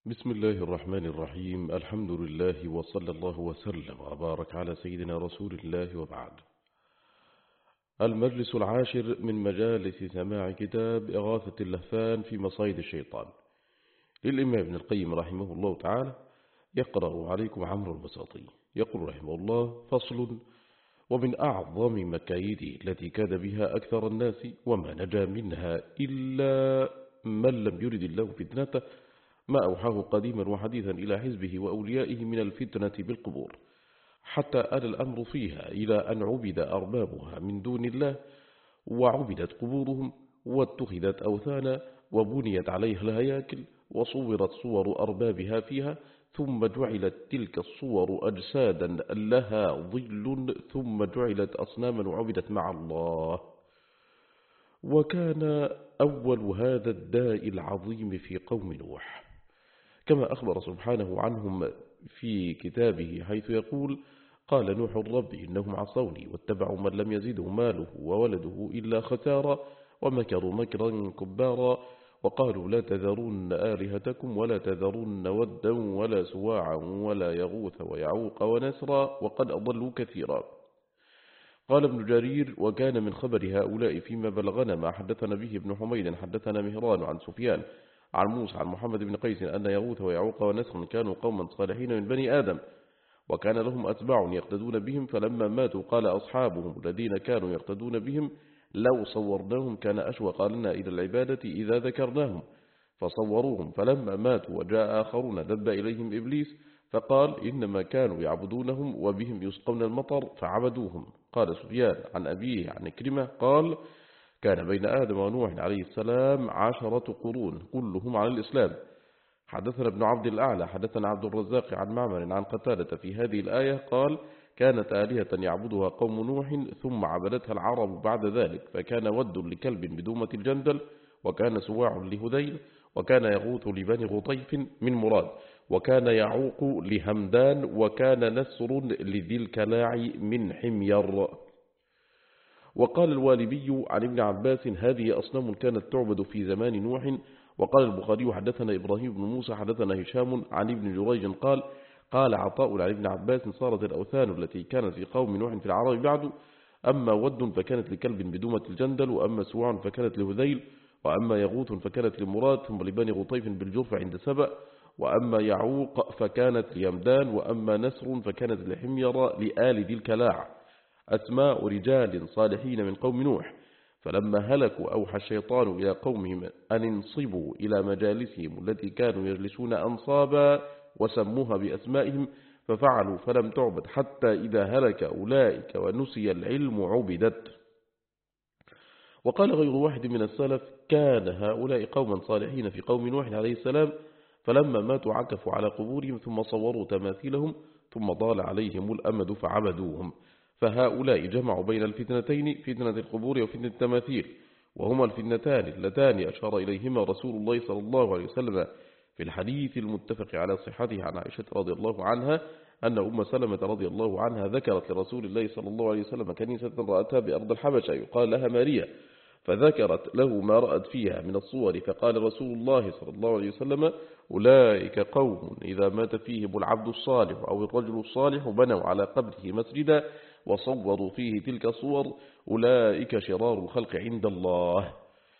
بسم الله الرحمن الرحيم. الحمد لله وصلى الله وسلم وبارك على سيدنا رسول الله وبعد. المجلس العاشر من مجالس سماع كتاب إغاثة اللهفان في مصايد الشيطان للإمام ابن القيم رحمه الله تعالى. يقرأ عليكم عمرو البساطي يقول رحمه الله: فصل: ومن أعظم مكايده التي كاد بها أكثر الناس وما نجا منها إلا من لم يرد الله فتنته ما أوحاه قديما وحديثا إلى حزبه وأوليائه من الفتنة بالقبور، حتى آل الأمر فيها إلى أن عبد أربابها من دون الله، وعبدت قبورهم، واتخذت أوثانا، وبنيت عليها الهياكل، وصورت صور أربابها فيها، ثم جعلت تلك الصور أجسادا لها ظل، ثم جعلت أصناما وعبدت مع الله. وكان أول هذا الداء العظيم في قوم نوح، كما أخبر سبحانه عنهم في كتابه حيث يقول: قال نوح رب إنهم عصوني واتبعوا من لم يزده ماله وولده إلا خسارا ومكروا مكرا كبارا وقالوا لا تذرون آلهتكم ولا تذرون ودا ولا سواعا ولا يغوث ويعوق ونسرا وقد أضلوا كثيرا. قال ابن جرير: وكان من خبر هؤلاء فيما بلغنا ما حدثنا به ابن حميد حدثنا مهران عن سفيان عن موسى عن محمد بن قيس أن يغوث ويعوق ونسر كانوا قوما صالحين من بني آدم، وكان لهم أتباع يقتدون بهم، فلما ماتوا قال أصحابهم الذين كانوا يقتدون بهم: لو صورناهم كان أشوق لنا إلى العبادة إذا ذكرناهم، فصوروهم، فلما ماتوا وجاء آخرون دب إليهم إبليس فقال إنما كانوا يعبدونهم وبهم يسقون المطر فعبدوهم. قال سفيان عن أبيه عن كرمة قال: كان بين آدم ونوح عليه السلام 10 قرون كلهم على الإسلام. حدثنا ابن عبد الأعلى حدثنا عبد الرزاق عن معمر عن قتادة في هذه الآية قال: كانت آلهة يعبدها قوم نوح ثم عبدتها العرب بعد ذلك، فكان ود لكلب بدومة الجندل، وكان سواع لهذيل، وكان يغوث لبني غطيف من مراد، وكان يعوق لهمدان، وكان نسر لذي الكلاع من حمير. وقال الوالبي عن ابن عباس: هذه أصنام كانت تعبد في زمان نوح. وقال البخاري: حدثنا إبراهيم بن موسى حدثنا هشام عن ابن جريج قال: قال عطاء عن ابن عباس: صارت الأوثان التي كانت في قوم نوح في العرب بعد، أما ود فكانت لكلب بدومة الجندل، وأما سواع فكانت لهذيل، وأما يغوث فكانت لمراد، ثم لبني غطيف بالجرف عند سبأ، وأما يعوق فكانت ليمدان، وأما نسر فكانت لحمير لآل ذي الكلاع، أسماء رجال صالحين من قوم نوح. فلما هلكوا أوحى الشيطان إلى قومهم أن انصبوا إلى مجالسهم التي كانوا يجلسون أنصابا، وسموها بأسمائهم، ففعلوا فلم تعبد، حتى إذا هلك أولئك ونسي العلم عبدت. وقال غير واحد من السلف: كان هؤلاء قوما صالحين في قوم نوح عليه السلام، فلما ماتوا عكفوا على قبورهم ثم صوروا تماثيلهم، ثم ضال عليهم الأمد فعبدوهم. فهؤلاء جمعوا بين الفتنتين، فتنة القبور وفتنة التماثيل، وهما الفتنتان اللتان أشار إليهما رسول الله صلى الله عليه وسلم في الحديث المتفق على صحته عن عائشة رضي الله عنها أن أم سلمة رضي الله عنها ذكرت لرسول الله صلى الله عليه وسلم كنيسة رأتها بأرض الحبشة يقال لها ماريا، فذكرت له ما رأت فيها من الصور، فقال رسول الله صلى الله عليه وسلم: أولئك قوم إذا مات فيهم العبد الصالح أو الرجل الصالح بنوا على قبره مسجدا وصوروا فيه تلك الصور، أولئك شرار الخلق عند الله.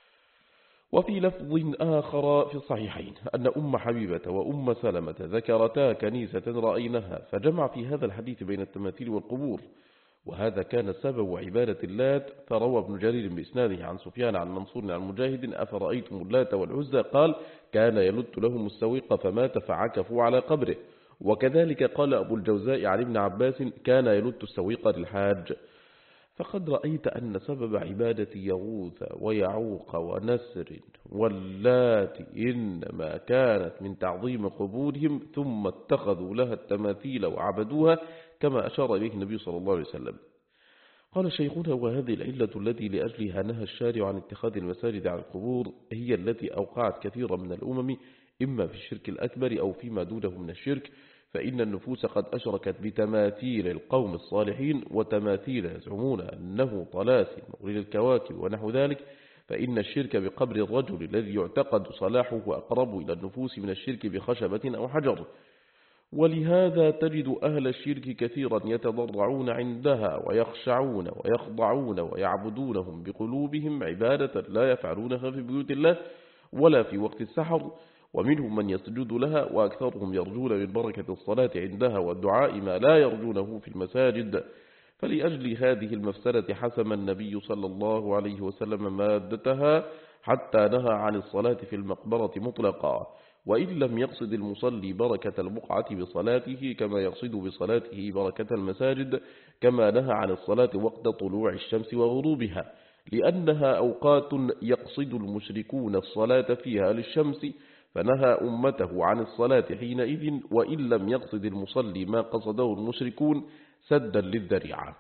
وفي لفظ آخر في الصحيحين أن أم حبيبة وأم سلمة ذكرتا كنيسة رأينها، فجمع في هذا الحديث بين التماثيل والقبور، وهذا كان سبب عبادة اللات. فروى ابن جرير بإسناده عن سفيان عن منصور عن مجاهد: أفرأيتم اللات والعزى؟ قال: كان يلت لهم السويق فمات فعكفوا على قبره. وكذلك قال أبو الجوزاء عن ابن عباس: كان يلت السويق للحاج. فقد رأيت أن سبب عبادة يغوث ويعوق ونسر واللات إنما كانت من تعظيم قبورهم، ثم اتخذوا لها التماثيل وعبدوها، كما أشار إليه النبي صلى الله عليه وسلم. قال شيخنا: وهذه العلة التي لأجلها نهى الشارع عن اتخاذ المساجد على القبور هي التي أوقعت كثيرا من الأمم، إما في الشرك الأكبر أو فيما دونه من الشرك، فإن النفوس قد أشركت بتماثيل القوم الصالحين، وتماثيل يزعمون أنه طلاسم للكواكب ونحو ذلك، فإن الشرك بقبر الرجل الذي يعتقد صلاحه أقرب إلى النفوس من الشرك بخشبة أو حجر. ولهذا تجد أهل الشرك كثيرا يتضرعون عندها ويخشعون ويخضعون ويعبدونهم بقلوبهم عبادة لا يفعلونها في بيوت الله ولا في وقت السحر، ومنهم من يسجد لها، وأكثرهم يرجون من بركة الصلاة عندها والدعاء ما لا يرجونه في المساجد. فلأجل هذه المفسدة حسم النبي صلى الله عليه وسلم مادتها حتى نهى عن الصلاة في المقبرة مطلقا، وإن لم يقصد المصلي بركة البقعة بصلاته كما يقصد بصلاته بركة المساجد، كما نهى عن الصلاة وقت طلوع الشمس وغروبها، لأنها أوقات يقصد المشركون الصلاة فيها للشمس، فنهى أمته عن الصلاة حينئذ، وإن لم يقصد المصلي ما قصده المشركون سدا للذريعة.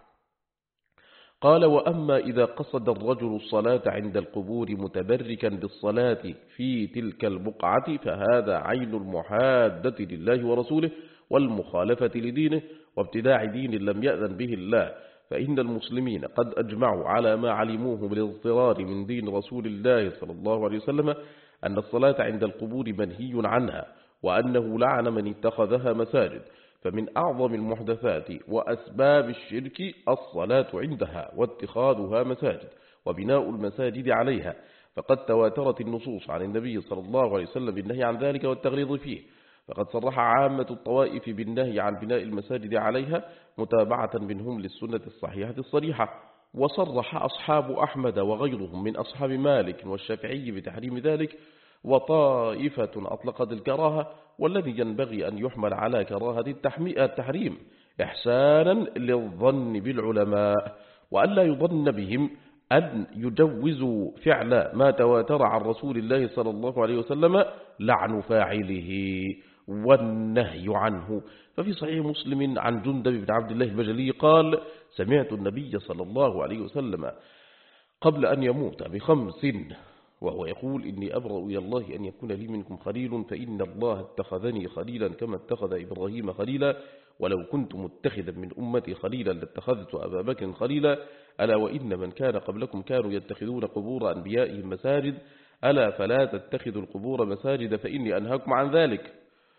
قال: وأما إذا قصد الرجل الصلاة عند القبور متبركا بالصلاة في تلك البقعة فهذا عين المحادة لله ورسوله والمخالفة لدينه وابتداع دين لم يأذن به الله، فإن المسلمين قد أجمعوا على ما علموه بالاضطرار من دين رسول الله صلى الله عليه وسلم أن الصلاة عند القبور منهي عنها، وأنه لعن من اتخذها مساجد. فمن أعظم المحدثات وأسباب الشرك الصلاة عندها واتخاذها مساجد وبناء المساجد عليها، فقد تواترت النصوص عن النبي صلى الله عليه وسلم بالنهي عن ذلك والتغليظ فيه، فقد صرح عامة الطوائف بالنهي عن بناء المساجد عليها متابعة منهم للسنة الصحيحة الصريحة، وصرح أصحاب أحمد وغيرهم من أصحاب مالك والشافعي بتحريم ذلك، وطائفة أطلقت الكراهة، والذي ينبغي أن يحمل على كراهة التحريم إحسانا للظن بالعلماء، وأن لا يظن بهم أن يجوزوا فعل ما تواتر عن رسول الله صلى الله عليه وسلم لعن فاعله والنهي عنه. ففي صحيح مسلم عن جندب بن عبد الله البجلي قال: سمعت النبي صلى الله عليه وسلم قبل أن يموت ب5 وهو يقول: إني أبرأ إلى الله أن يكون لي منكم خليل، فإن الله اتخذني خليلا كما اتخذ إبراهيم خليلا، ولو كنت متخذا من أمتي خليلا لاتخذت أبا بكر خليلا، ألا وإن من كان قبلكم كانوا يتخذون قبور أنبيائهم مساجد، ألا فلا تتخذوا القبور مساجد فإني أنهاكم عن ذلك.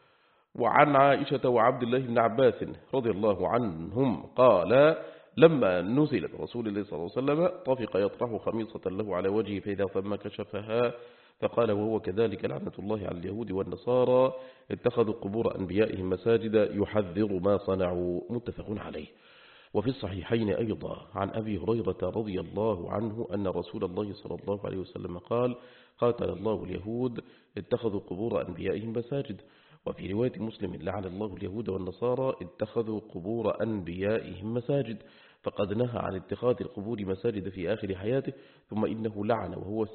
وعن عائشة وعبد الله بن عباس رضي الله عنهم قال: لما نزل برسول الله صلى الله عليه وسلم طفق يطرح خميصة له على وجهه، فإذا ثم كشفها فقال: وهو كذلك لعنة الله على اليهود والنصارى اتخذوا قبور أنبيائهم مساجد، يحذر ما صنعوا. متفق عليه. وفي الصحيحين أيضا عن أبي هريرة رضي الله عنه أن رسول الله صلى الله عليه وسلم قال: قاتل الله اليهود اتخذوا قبور أنبيائهم مساجد. وفي رواية مسلم: لعن الله اليهود والنصارى اتخذوا قبور أنبيائهم مساجد، فقد نهى عن اتخاذ القبور مساجد في آخر حياته، ثم إنه لعن وهو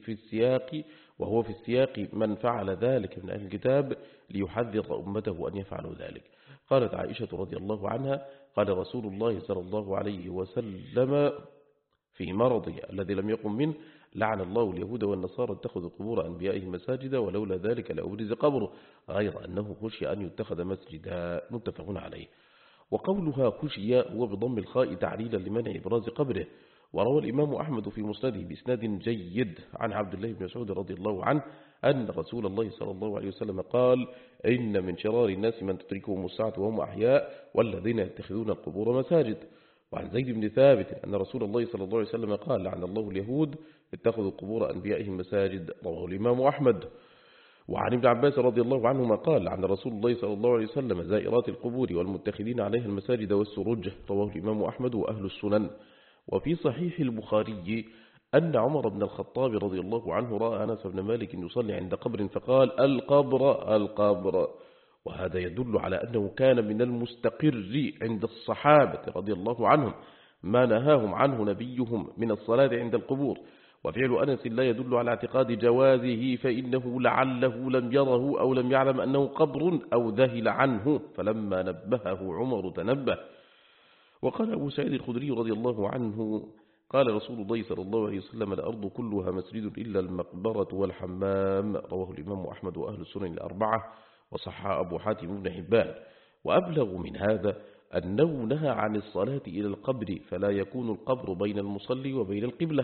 في السياق من فعل ذلك من أهل الكتاب ليحذر أمته أن يفعلوا ذلك. قالت عائشة رضي الله عنها: قال رسول الله صلى الله عليه وسلم في مرضه الذي لم يقم منه: لعن الله اليهود والنصارى اتخذوا قبور أنبيائهم مساجدا، ولولا ذلك لأبرز قبره، غير أنه خشي أن يتخذ مسجدا. متفق عليه. وقولها خشي هو بضم الخاء تعليلا لمنع إبراز قبره. وروى الإمام أحمد في مسنده بإسناد جيد عن عبد الله بن مسعود رضي الله عنه أن رسول الله صلى الله عليه وسلم قال: إن من شرار الناس من تدركهم الساعة وهم أحياء والذين يتخذون القبور مساجد. وعن زيد بن ثابت أن رسول الله صلى الله عليه وسلم قال: لعن الله اليهود اتخذوا قبور أنبيائهم مساجد. رواه الإمام أحمد. وعن ابن عباس رضي الله عنهما قال: لعن رسول الله صلى الله عليه وسلم زائرات القبور والمتخذين عليها المساجد والسروج. رواه الإمام أحمد وأهل السنن. وفي صحيح البخاري أن عمر بن الخطاب رضي الله عنه رأى أنس بن مالك يصلي عند قبر فقال: القبر القبر. وهذا يدل على أنه كان من المستقر عند الصحابة رضي الله عنهم ما نهاهم عنه نبيهم من الصلاة عند القبور. وفعل أنس لا يدل على اعتقاد جوازه، فإنه لعله لم يره أو لم يعلم أنه قبر أو ذهل عنه، فلما نبهه عمر تنبه. وقال أبو سعيد الخدري رضي الله عنه: قال رسول الله صلى الله عليه وسلم: الأرض كلها مسجد إلا المقبرة والحمام. رواه الإمام أحمد وأهل السنن الأربعة، وصح أبو حاتم بن حبان. وأبلغ من هذا أنه نهى عن الصلاة إلى القبر، فلا يكون القبر بين المصلي وبين القبلة،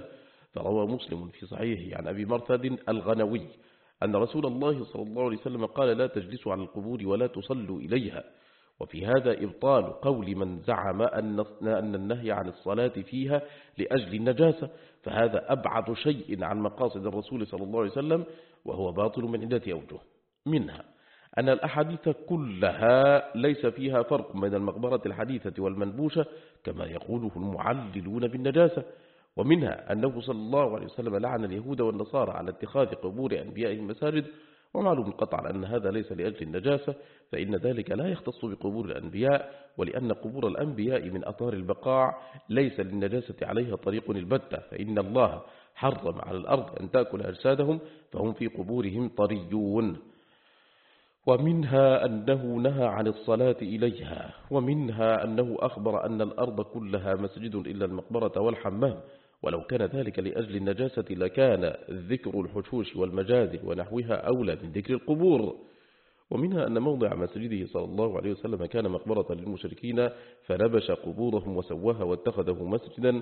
فروى مسلم في صحيحه عن أبي مرثد الغنوي أن رسول الله صلى الله عليه وسلم قال لا تجلسوا على القبور ولا تصلوا إليها. وفي هذا إبطال قول من زعم أن النهي عن الصلاة فيها لأجل النجاسة، فهذا أبعد شيء عن مقاصد الرسول صلى الله عليه وسلم، وهو باطل من عدة أوجه. منها أن الأحاديث كلها ليس فيها فرق بين المقبرة الحديثة والمنبوشة كما يقوله المعللون بالنجاسة. ومنها أنه صلى الله عليه وسلم لعن اليهود والنصارى على اتخاذ قبور أنبيائهم مساجد، ومعلوم قطعا أن هذا ليس لأجل النجاسة، فإن ذلك لا يختص بقبور الأنبياء، ولأن قبور الأنبياء من أطهار البقاع ليس للنجاسة عليها طريق البتة، فإن الله حرم على الأرض أن تأكل أجسادهم فهم في قبورهم طريون. ومنها أنه نهى عن الصلاة إليها، ومنها أنه أخبر أن الأرض كلها مسجد إلا المقبرة والحمام، ولو كان ذلك لأجل النجاسة لكان ذكر الحشوش والمجازر ونحوها أولى من ذكر القبور. ومنها أن موضع مسجده صلى الله عليه وسلم كان مقبرة للمشركين فنبش قبورهم وسواها واتخذه مسجدا،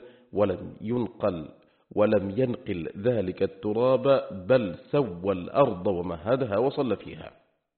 ولم ينقل ذلك التراب، بل سوى الأرض ومهدها وصلى فيها.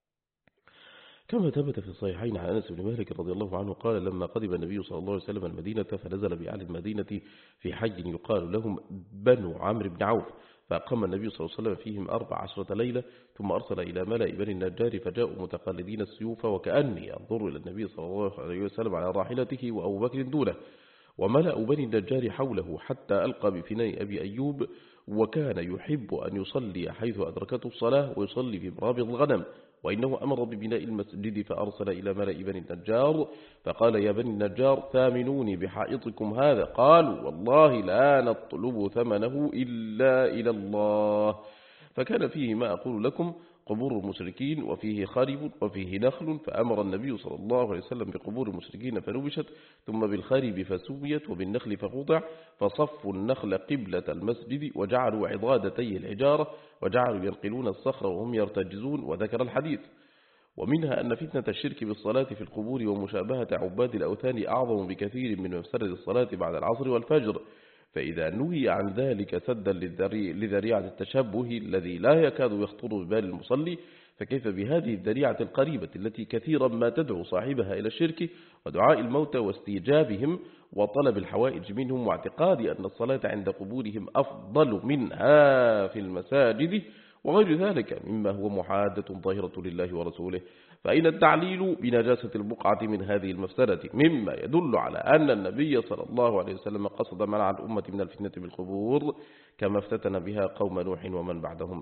كما ثبت في الصحيحين عن أنس بن مالك رضي الله عنه قال لما قدم النبي صلى الله عليه وسلم المدينة فنزل بأهل المدينة في حي يقال لهم بنو عمرو بن عوف، فأقام النبي صلى الله عليه وسلم فيهم 14 ليلة، ثم أرسل إلى ملأ بني النجار فجاءوا متقلدين السيوف، وكأني أنظر إلى النبي صلى الله عليه وسلم على راحلته وأبو بكر دونه، وملأ بني النجار حوله حتى ألقى بفناء أبي أيوب، وكان يحب أن يصلي حيث أدركته الصلاة ويصلي في مرابض الغنم، وإنه أمر ببناء المسجد فأرسل إلى ملأ بني النجار فقال يا بني النجار ثامنوني بحائطكم هذا، قالوا والله لا نطلب ثمنه إلا إلى الله، فكان فيه ما أقول لكم قبور المشركين، وفيه خرب وفيه نخل، فأمر النبي صلى الله عليه وسلم بقبور المشركين فنبشت، ثم بالخرب فسويت، وبالنخل فقطع، فصفوا النخل قبلة المسجد، وجعلوا عضادتي الحجارة، وجعلوا ينقلون الصخر وهم يرتجزون، وذكر الحديث. ومنها أن فتنة الشرك بالصلاة في القبور ومشابهة عباد الأوثان أعظم بكثير من مفسدة الصلاة بعد العصر والفجر، فإذا نهي عن ذلك سدا لذريعة التشبه الذي لا يكاد يخطر ببال المصلي، فكيف بهذه الذريعة القريبة التي كثيرا ما تدعو صاحبها إلى الشرك ودعاء الموتى واستيجابهم وطلب الحوائج منهم، واعتقاد أن الصلاة عند قبورهم أفضل منها في المساجد، وغير ذلك مما هو محادة ظاهرة لله ورسوله. فإن التعليل بنجاسة البقعة من هذه المفسدة مما يدل على أن النبي صلى الله عليه وسلم قصد منع الأمة من الفتنة بالقبور كما افتتن بها قوم نوح ومن بعدهم.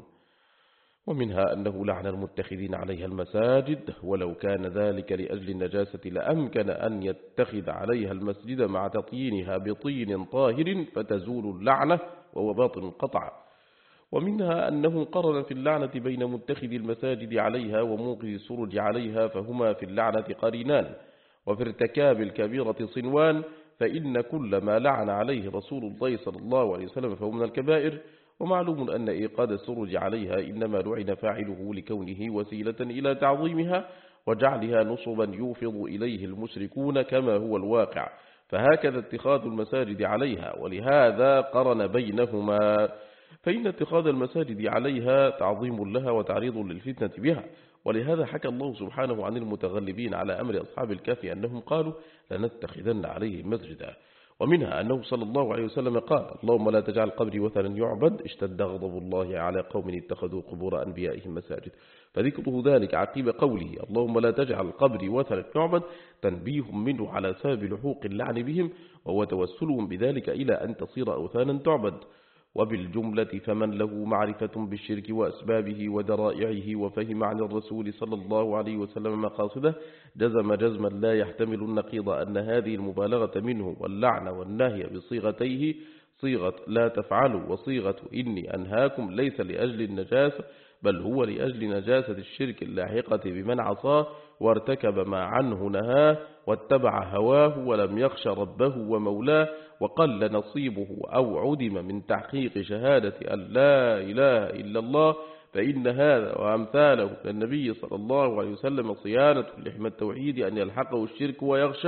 ومنها أنه لعن المتخذين عليها المساجد، ولو كان ذلك لأجل النجاسة لأمكن أن يتخذ عليها المسجد مع تطيينها بطين طاهر فتزول اللعنة، وهو باطل قطع. ومنها أنه قرن في اللعنة بين متخذ المساجد عليها وموقظ السرج عليها، فهما في اللعنة قرينان، وفي ارتكاب الكبيرة صنوان، فإن كل ما لعن عليه رسول الله صلى الله عليه وسلم فهو من الكبائر. ومعلوم أن إيقاد السرج عليها إنما لعن فاعله لكونه وسيلة إلى تعظيمها وجعلها نصبا يوفض إليه المشركون كما هو الواقع، فهكذا اتخاذ المساجد عليها، ولهذا قرن بينهما، فإن اتخاذ المساجد عليها تعظيم لها وتعريض للفتنة بها. ولهذا حكى الله سبحانه عن المتغلبين على أمر أصحاب الكهف أنهم قالوا لنتخذن عليه مسجدا. ومنها أنه صلى الله عليه وسلم قال اللهم لا تجعل قبري وثنا يعبد، اشتد غضب الله على قوم اتخذوا قبور أنبيائهم مساجد، فذكره ذلك عقيب قوله اللهم لا تجعل قبري وثنا يعبد تنبيه منه على سبب لحوق اللعن بهم، وهو توسلهم بذلك إلى أن تصير أوثانا تعبد. وبالجملة فمن له معرفة بالشرك وأسبابه ودرائعه وفهم عن الرسول صلى الله عليه وسلم مقاصده جزم جزما لا يحتمل النقيض أن هذه المبالغة منه واللعن والنهي بصيغتيه صيغة لا تفعلوا وصيغة إني أنهاكم ليس لأجل النجاسة، بل هو لأجل نجاسة الشرك اللاحقة بمن عصاه وارتكب ما عنه نهاه واتبع هواه ولم يخش ربه ومولاه، وقل نصيبه أو عدم من تحقيق شهادة أن لا إله إلا الله، فإن هذا وأمثاله للنبي صلى الله عليه وسلم صيانة لحمى التوحيد أن يلحقه الشرك ويغشاه،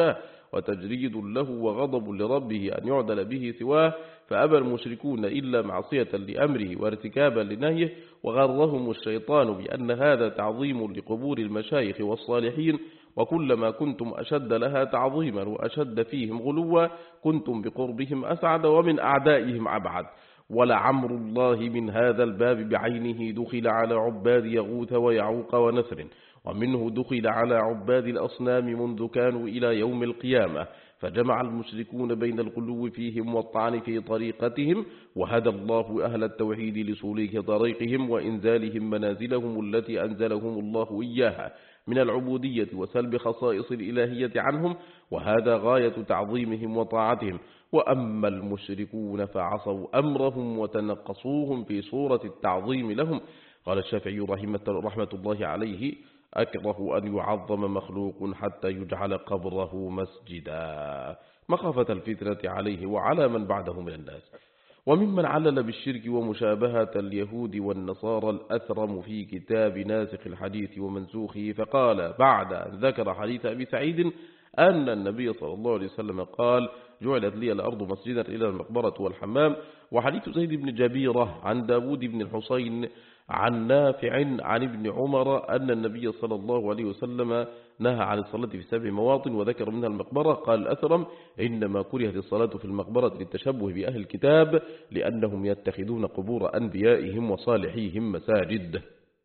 وتجريد له وغضب لربه أن يعدل به سواه، فأبى المشركون إلا معصية لأمره وارتكابا لنهيه، وغرهم الشيطان بأن هذا تعظيم لقبور المشايخ والصالحين، وكلما كنتم أشد لها تعظيما وأشد فيهم غلوا كنتم بقربهم أسعد ومن أعدائهم أبعد. ولعمر الله من هذا الباب بعينه دخل على عباد يغوث ويعوق ونسر، ومنه دخل على عباد الأصنام منذ كانوا إلى يوم القيامة، فجمع المشركون بين الغلو فيهم والطعن في طريقتهم، وهدى الله أهل التوحيد لسلوك طريقهم وإنزالهم منازلهم التي أنزلهم الله إياها من العبودية وسلب خصائص الإلهية عنهم، وهذا غاية تعظيمهم وطاعتهم. وأما المشركون فعصوا أمرهم وتنقصوهم في صورة التعظيم لهم. قال الشافعي رحمة الله عليه: أكره أن يعظم مخلوق حتى يجعل قبره مسجدا، مخافة الفتنة عليه وعلى من بعده من الناس. وممن علل بالشرك ومشابهة اليهود والنصارى الأثرم في كتاب ناسخ الحديث ومنسوخه، فقال بعد أن ذكر حديث أبي سعيد أن النبي صلى الله عليه وسلم قال: جعلت لي الأرض مسجدا إلى المقبرة والحمام. وحديث زيد بن جبيرة عن داود بن الحسين عن نافع عن ابن عمر أن النبي صلى الله عليه وسلم نهى عن الصلاة في 7 مواطن وذكر منها المقبرة. قال الأثرم: إنما كرهت الصلاة في المقبرة للتشبه بأهل الكتاب لأنهم يتخذون قبور أنبيائهم وصالحيهم مساجد.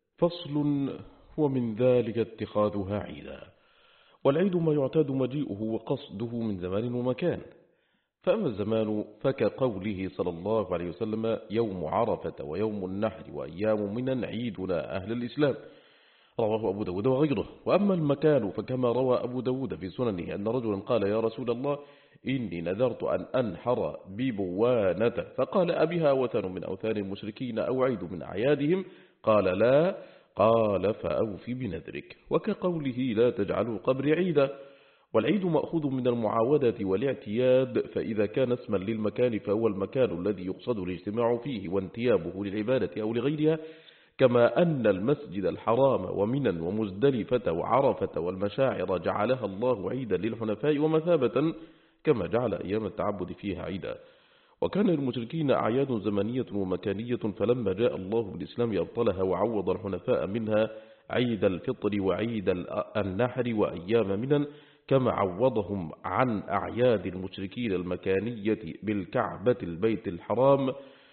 فصل: ومن ذلك اتخاذها عيدا. والعيد ما يعتاد مجيئه وقصده من زمان ومكان. فأما الزمان فكقوله صلى الله عليه وسلم: يوم عرفة ويوم النحر وأيام من عيدنا أهل الإسلام، رواه أبو داود وغيره. وأما المكان فكما روى أبو داود في سننه أن رجلا قال: يا رسول الله، إني نذرت أن أنحر ببوانة، فقال: أبها وثن من أوثان المشركين أو عيد من أعيادهم؟ قال: لا. قال: فأوف بنذرك. وكقوله: لا تجعلوا قبري عيدا. والعيد مأخوذ من المعاودة والاعتياد، فإذا كان اسما للمكان فهو المكان الذي يقصد الاجتماع فيه وانتيابه للعبادة أو لغيرها، كما أن المسجد الحرام ومنى ومزدلفة وعرفة والمشاعر جعلها الله عيدا للحنفاء ومثابة، كما جعل أيام التعبد فيها عيدا. وكان للمشركين أعياد زمنية ومكانية، فلما جاء الله بالإسلام أبطلها وعوض الحنفاء منها عيد الفطر وعيد النحر وأيام منى، كما عوضهم عن أعياد المشركين المكانية بالكعبة البيت الحرام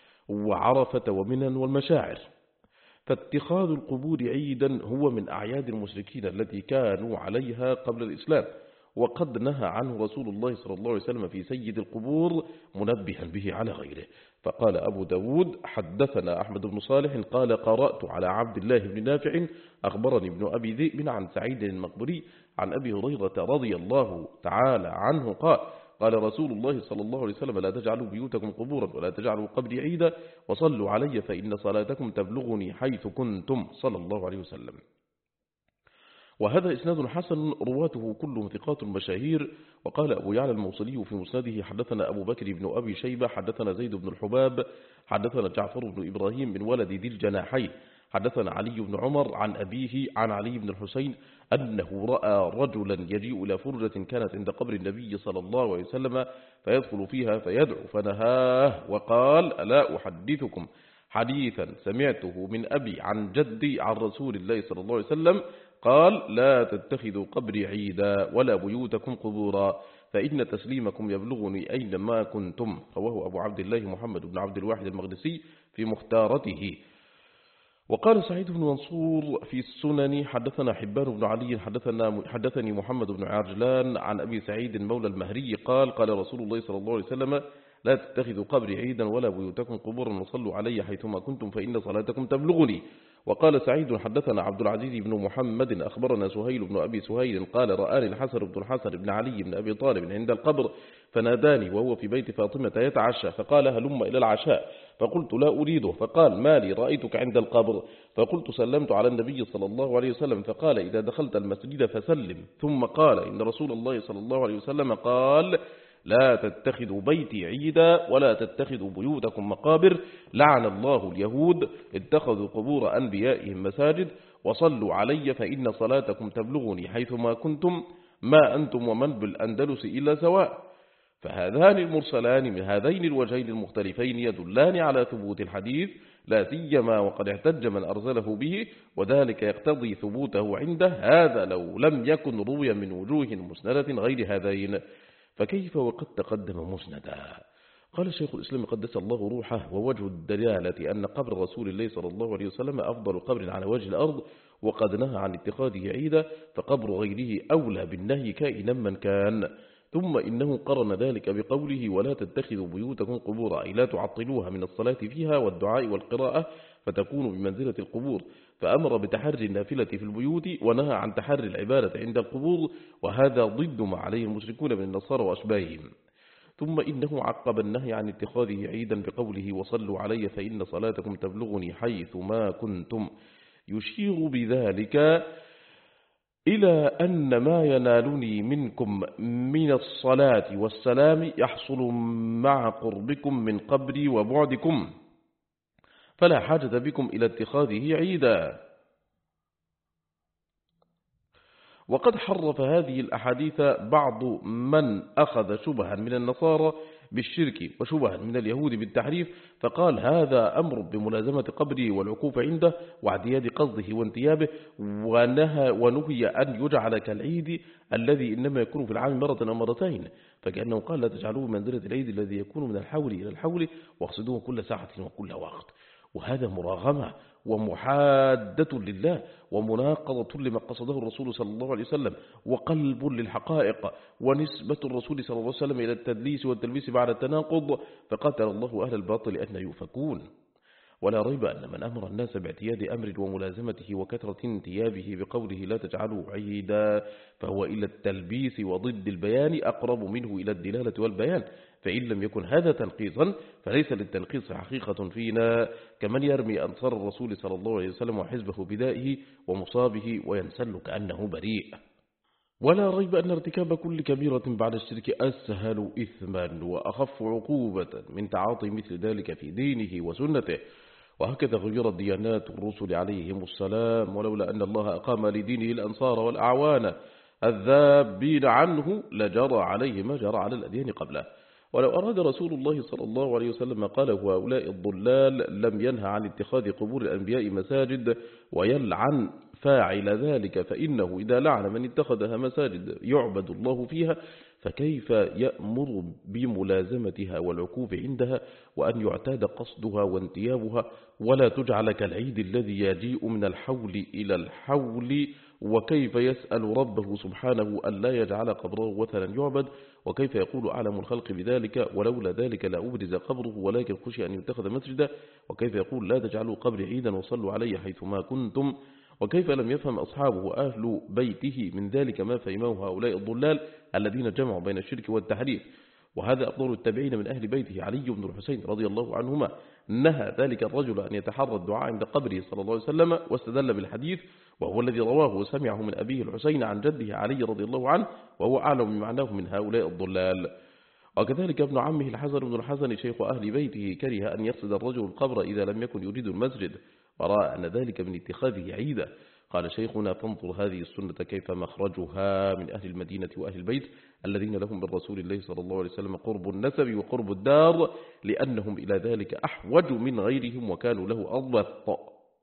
وعرفة ومنى والمشاعر. فاتخاذ القبور عيدا هو من أعياد المشركين التي كانوا عليها قبل الإسلام، وقد نهى عنه رسول الله صلى الله عليه وسلم في سيد القبور منبها به على غيره. فقال أبو داود: حدثنا أحمد بن صالح قال: قرأت على عبد الله بن نافع أخبرني ابن أبي ذئب عن سعيد المقبري عن أبي هريرة رضي الله تعالى عنه قال: قال رسول الله صلى الله عليه وسلم: لا تجعلوا بيوتكم قبورا ولا تجعلوا قبري عيدا، وصلوا علي فإن صلاتكم تبلغني حيث كنتم، صلى الله عليه وسلم. وهذا إسناد حسن رواته كلهم ثقات مشاهير. وقال أبو يعلى الموصلي في مسنده: حدثنا أبو بكر بن أبي شيبة حدثنا زيد بن الحباب حدثنا جعفر بن إبراهيم من ولد ذي الجناحين حدثنا علي بن عمر عن أبيه عن علي بن الحسين أنه رأى رجلا يجيء إلى فرجة كانت عند قبر النبي صلى الله عليه وسلم فيدخل فيها فيدعو، فنهاه وقال: ألا أحدثكم حديثا سمعته من أبي عن جدي عن رسول الله صلى الله عليه وسلم قال: لا تتخذوا قبري عيدا ولا بيوتكم قبورا، فإن تسليمكم يبلغني أينما كنتم. رواه أبو عبد الله محمد بن عبد الواحد المقدسي في مختارته. وقال سعيد بن منصور في السنن: حدثنا حبان بن علي حدثني محمد بن عرجلان عن أبي سعيد مولى المهري قال: قال رسول الله صلى الله عليه وسلم: لا تتخذوا قبري عيدا ولا بيوتكم قبورا، وصلوا علي حيثما كنتم فإن صلاتكم تبلغني. وقال سعيد: حدثنا عبد العزيز بن محمد أخبرنا سهيل بن أبي سهيل قال: رآني الحسن بن الحسن بن علي بن أبي طالب عند القبر فناداني وهو في بيت فاطمة يتعشى، فقال: هلم إلى العشاء، فقلت: لا أريده، فقال: ما لي رأيتك عند القبر، فقلت: سلمت على النبي صلى الله عليه وسلم، فقال: إذا دخلت المسجد فسلم، ثم قال: إن رسول الله صلى الله عليه وسلم قال: لا تتخذوا بيتي عيدا ولا تتخذوا بيوتكم مقابر، لعن الله اليهود اتخذوا قبور أنبيائهم مساجد، وصلوا علي فإن صلاتكم تبلغني حيثما كنتم. ما أنتم ومن بالأندلس إلا سواء. فهذان المرسلان من هذين الوجهين المختلفين يدلان على ثبوت الحديث، لا سيما وقد احتج من أرسله به، وذلك يقتضي ثبوته عنده، هذا لو لم يكن رويا من وجوه مسندة غير هذين، فكيف وقد تقدم مسندا؟ قال شيخ الإسلام قدس الله روحه: ووجه الدلالة أن قبر رسول الله صلى الله عليه وسلم أفضل قبر على وجه الأرض، وقد نهى عن اتخاذه عيدا، فقبر غيره أولى بالنهي كائنا من كان. ثم إنه قرن ذلك بقوله: ولا تتخذوا بيوتكم قبورا، أي لا تعطلوها من الصلاة فيها والدعاء والقراءة فتكون بمنزلة القبور، فأمر بتحري النافلة في البيوت ونهى عن تحري العبادة عند القبور، وهذا ضد ما عليه المشركون من النصارى وأشباههم. ثم إنه عقب النهي عن اتخاذه عيدا بقوله: وصلوا علي فإن صلاتكم تبلغني حيث ما كنتم، يشير بذلك إلى أن ما ينالني منكم من الصلاة والسلام يحصل مع قربكم من قبري وبعدكم، فلا حاجة بكم إلى اتخاذه عيدا. وقد حرف هذه الأحاديث بعض من أخذ شبها من النصارى بالشرك وشبها من اليهود بالتحريف، فقال هذا أمر بملازمة قبره والعكوف عنده واعتياد قصده وانتيابه، ونهي أن يجعل كالعيد الذي إنما يكون في العام مرة أو مرتين، فكأنه قال لا تجعلوه منزلة العيد الذي يكون من الحول إلى الحول واقصدوه كل ساعة وكل وقت. وهذا مراغمة ومحادة لله ومناقضة لما قصده الرسول صلى الله عليه وسلم، وقلب للحقائق، ونسبة الرسول صلى الله عليه وسلم إلى التدليس والتلبيس بعد التناقض، فقتل الله أهل الباطل أن يؤفكون. ولا ريب أن من أمر الناس باعتياد أمر وملازمته وكثرة انتيابه بقوله لا تجعلوا عيدا، فهو إلى التلبيس وضد البيان أقرب منه إلى الدلالة والبيان، فإن لم يكن هذا تنقيصا فليس للتنقيص حقيقة فينا، كمن يرمي أنصار الرسول صلى الله عليه وسلم وحزبه بدائه ومصابه وينسل كأنه بريء. ولا ريب أن ارتكاب كل كبيرة بعد الشرك أسهل إثما وأخف عقوبة من تعاطي مثل ذلك في دينه وسنته، وهكذا غيرت ديانات الرسل عليهم السلام، ولولا أن الله أقام لدينه الأنصار والأعوان الذابين عنه لجرى عليه ما جرى على الأديان قبله. ولو أراد رسول الله صلى الله عليه وسلم قاله هؤلاء الضلال لم ينهى عن اتخاذ قبور الأنبياء مساجد ويلعن فاعل ذلك، فإنه إذا لعن من اتخذها مساجد يعبد الله فيها فكيف يأمر بملازمتها والعكوف عندها وأن يعتاد قصدها وانتيابها، ولا تجعل كالعيد الذي يجيء من الحول إلى الحول؟ وكيف يسأل ربه سبحانه أن لا يجعل قبره وثنا يعبد؟ وكيف يقول أعلم الخلق بذلك ولولا ذلك لأبرز قبره ولكن خشي أن يتخذ مسجدا؟ وكيف يقول لا تجعلوا قبري عيدا وصلوا علي حيثما كنتم؟ وكيف لم يفهم أصحابه وأهل بيته من ذلك ما فهمه هؤلاء الضلال الذين جمعوا بين الشرك والتحريف؟ وهذا أفضل التابعين من أهل بيته علي بن الحسين رضي الله عنهما، نهى ذلك الرجل أن يتحرى الدعاء عند قبره صلى الله عليه وسلم، واستدل بالحديث وهو الذي رواه وسمعه من أبيه الحسين عن جده علي رضي الله عنه، وهو أعلم بمعناه من هؤلاء الضلال. وكذلك ابن عمه الحسن بن الحسن شيخ أهل بيته كره أن يقصد الرجل القبر إذا لم يكن يريد المسجد، ورأى أن ذلك من اتخاذه عيدا. قال شيخنا فانظر هذه السنة كيف مخرجها من أهل المدينة وأهل البيت الذين لهم بالرسول الله صلى الله عليه وسلم قرب النسب وقرب الدار، لأنهم إلى ذلك أحوج من غيرهم وكانوا له أضبط.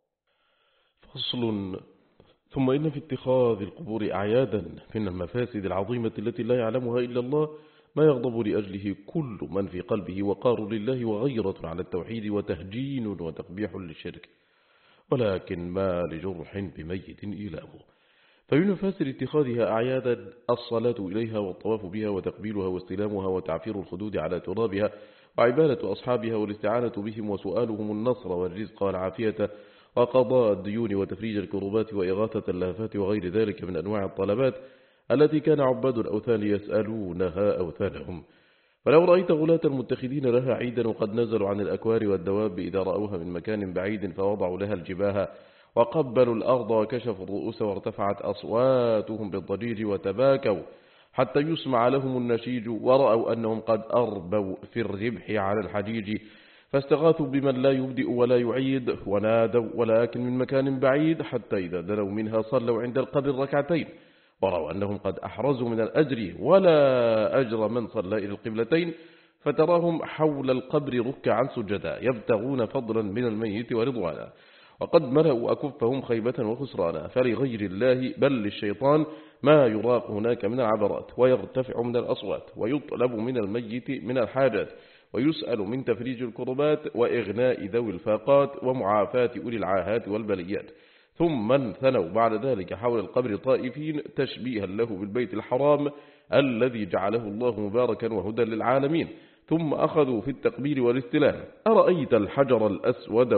فصل. ثم إن في اتخاذ القبور أعيادا من المفاسد العظيمة التي لا يعلمها إلا الله ما يغضب لأجله كل من في قلبه وقار لله وغيرة على التوحيد وتهجين وتقبيح للشرك، ولكن ما لجرح بميت إيلامه. فمن مفاسد اتخاذها أعيادا الصلاة إليها والطواف بها وتقبيلها واستلامها وتعفير الخدود على ترابها وعبادة أصحابها والاستعانة بهم وسؤالهم النصر والرزق والعافية وقضاء الديون وتفريج الكربات وإغاثة اللهفات وغير ذلك من أنواع الطلبات التي كان عباد الأوثان يسألونها أوثانهم. فلو رأيت غلاة المتخذين لها عيدا وقد نزلوا عن الأكوار والدواب إذا رأوها من مكان بعيد فوضعوا لها الجباه وقبلوا الأرض وكشفوا الرؤوس وارتفعت أصواتهم بالضجيج وتباكوا حتى يسمع لهم النشيج، ورأوا أنهم قد أربوا في الربح على الحجيج، فاستغاثوا بمن لا يبدئ ولا يعيد ونادوا ولكن من مكان بعيد، حتى إذا دنوا منها صلوا عند القبر ركعتين وروا أنهم قد أحرزوا من الأجر ولا أجر من صلى إلى القبلتين، فتراهم حول القبر ركعا سجدا يبتغون فضلا من الميت ورضوانا، وقد ملأوا أكفهم خيبة وخسرانا، فلغير الله بل للشيطان ما يراق هناك من العبرات، ويرتفع من الأصوات، ويطلب من الميت من الحاجات، ويسأل من تفريج الكربات وإغناء ذوي الفاقات ومعافاة أولي العاهات والبليات. ثم انثنوا بعد ذلك حول القبر طائفين تشبيها له بالبيت الحرام الذي جعله الله مباركا وهدى للعالمين، ثم أخذوا في التقبيل والاستلام. أرأيت الحجر الأسود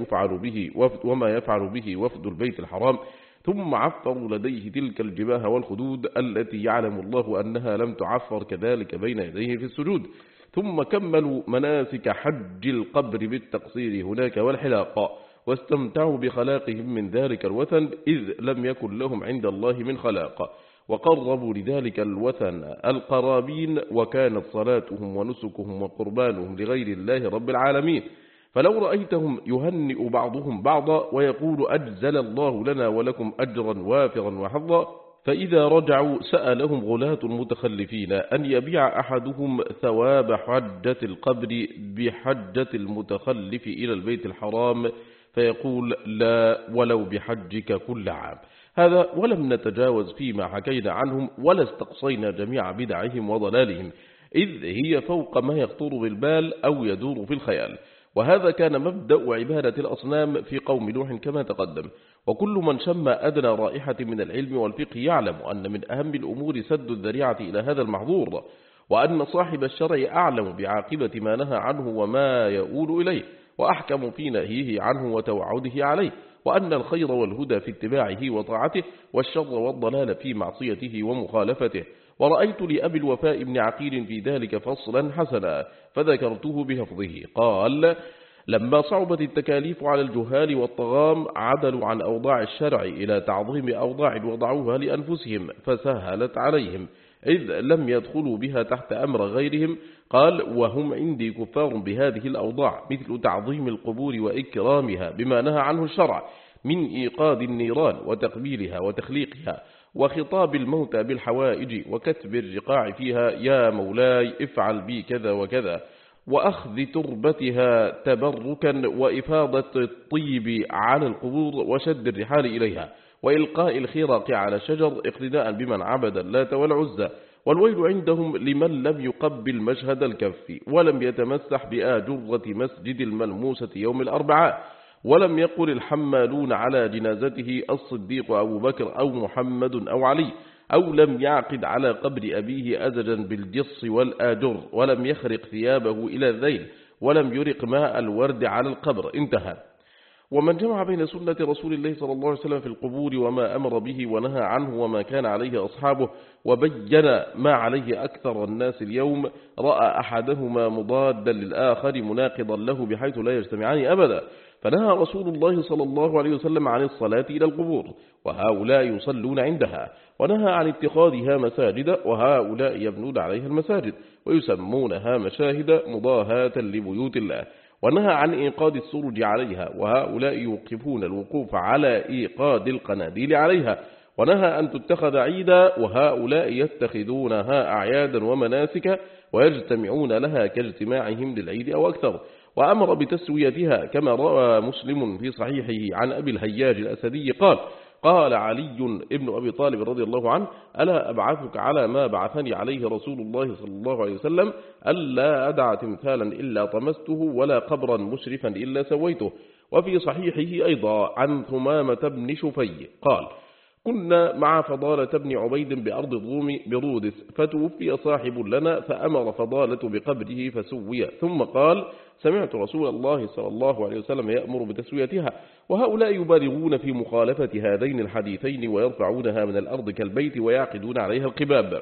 وما يفعل به وفد البيت الحرام؟ ثم عفروا لديه تلك الجباه والخدود التي يعلم الله أنها لم تعفر كذلك بين يديه في السجود، ثم كملوا مناسك حج القبر بالتقصير هناك والحلاق، واستمتعوا بخلاقهم من ذلك الوثن إذ لم يكن لهم عند الله من خلاق، وقربوا لذلك الوثن القرابين، وكانت صلاتهم ونسكهم وقربانهم لغير الله رب العالمين. فلو رأيتهم يهنئ بعضهم بعضا ويقول أجزل الله لنا ولكم أجرا وافرا وحظا، فإذا رجعوا سألهم غلاة المتخلفين أن يبيع أحدهم ثواب حجة القبر بحجة المتخلف إلى البيت الحرام، فيقول لا ولو بحجك كل عام. هذا ولم نتجاوز فيما حكينا عنهم ولا استقصينا جميع بدعهم وضلالهم، إذ هي فوق ما يخطر بالبال أو يدور في الخيال. وهذا كان مبدأ عبادة الأصنام في قوم نوح كما تقدم. وكل من شم أدنى رائحة من العلم والفقه يعلم أن من أهم الأمور سد الذريعة إلى هذا المحظور، وأن صاحب الشرع أعلم بعاقبة ما نهى عنه وما يؤول إليه، وأحكم في نهيه عنه وتوعده عليه، وأن الخير والهدى في اتباعه وطاعته، والشر والضلال في معصيته ومخالفته. ورأيت لأبي الوفاء بن عقيل في ذلك فصلا حسنا فذكرته بحفظه. قال: لما صعبت التكاليف على الجهال والطغام عدلوا عن أوضاع الشرع إلى تعظيم أوضاع وضعوها لأنفسهم فسهلت عليهم، إذ لم يدخلوا بها تحت أمر غيرهم. قال: وهم عندي كفار بهذه الأوضاع، مثل تعظيم القبور وإكرامها بما نهى عنه الشرع من إيقاد النيران وتقبيلها وتخليقها، وخطاب الموتى بالحوائج وكتب الرقاع فيها يا مولاي افعل بي كذا وكذا، وأخذ تربتها تبركا، وإفاضة الطيب على القبور وشد الرحال إليها، وإلقاء الخرق على الشجر اقتداء بمن عبد اللات والعزى. والويل عندهم لمن لم يقبل مشهد الكف ولم يتمسح بآجرة مسجد الملموسة يوم الأربعاء، ولم يقل الحمالون على جنازته الصديق أبو بكر أو محمد أو علي، أو لم يعقد على قبر أبيه أزجا بالجص والآجر، ولم يخرق ثيابه إلى الذيل، ولم يرق ماء الورد على القبر. انتهى. ومن جمع بين سنة رسول الله صلى الله عليه وسلم في القبور وما أمر به ونهى عنه وما كان عليه أصحابه، وبين ما عليه أكثر الناس اليوم، رأى أحدهما مضادا للآخر مناقضا له بحيث لا يجتمعان أبدا. فنهى رسول الله صلى الله عليه وسلم عن الصلاة إلى القبور، وهؤلاء يصلون عندها، ونهى عن اتخاذها مساجد، وهؤلاء يبنون عليها المساجد ويسمونها مشاهد مضاهاة لبيوت الله، ونهى عن إيقاد السرج عليها، وهؤلاء يوقفون الوقوف على إيقاد القناديل عليها، ونهى أن تتخذ عيدا، وهؤلاء يتخذونها أعيادا ومناسك ويجتمعون لها كاجتماعهم للعيد أو أكثر. وأمر بتسويتها كما روى مسلم في صحيحه عن أبي الهياج الأسدي قال: قال علي ابن أبي طالب رضي الله عنه: ألا أبعثك على ما بعثني عليه رسول الله صلى الله عليه وسلم، ألا أدع تمثالا إلا طمسته ولا قبرا مشرفا إلا سويته. وفي صحيحه أيضا عن ثمامة بن شفي قال: كنا مع فضالة بن عبيد بأرض الروم برودس، فتوفي صاحب لنا فأمر فضالة بقبره فسوي، ثم قال: سمعت رسول الله صلى الله عليه وسلم يأمر بتسويتها. وهؤلاء يبالغون في مخالفة هذين الحديثين ويرفعونها من الأرض كالبيت ويعقدون عليها القباب.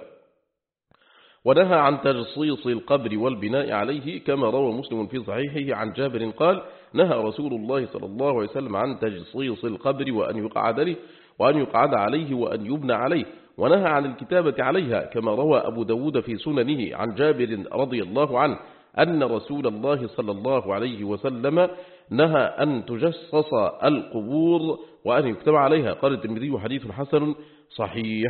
ونهى عن تجصيص القبر والبناء عليه كما روى مسلم في صحيحه عن جابر قال: نهى رسول الله صلى الله عليه وسلم عن تجصيص القبر وأن يقعد عليه وأن يبنى عليه، ونهى عن الكتابة عليها كما روى أبو داود في سننه عن جابر رضي الله عنه أن رسول الله صلى الله عليه وسلم نهى أن تجصص القبور وأن يكتب عليها. قال الترمذي: حديث حسن صحيح.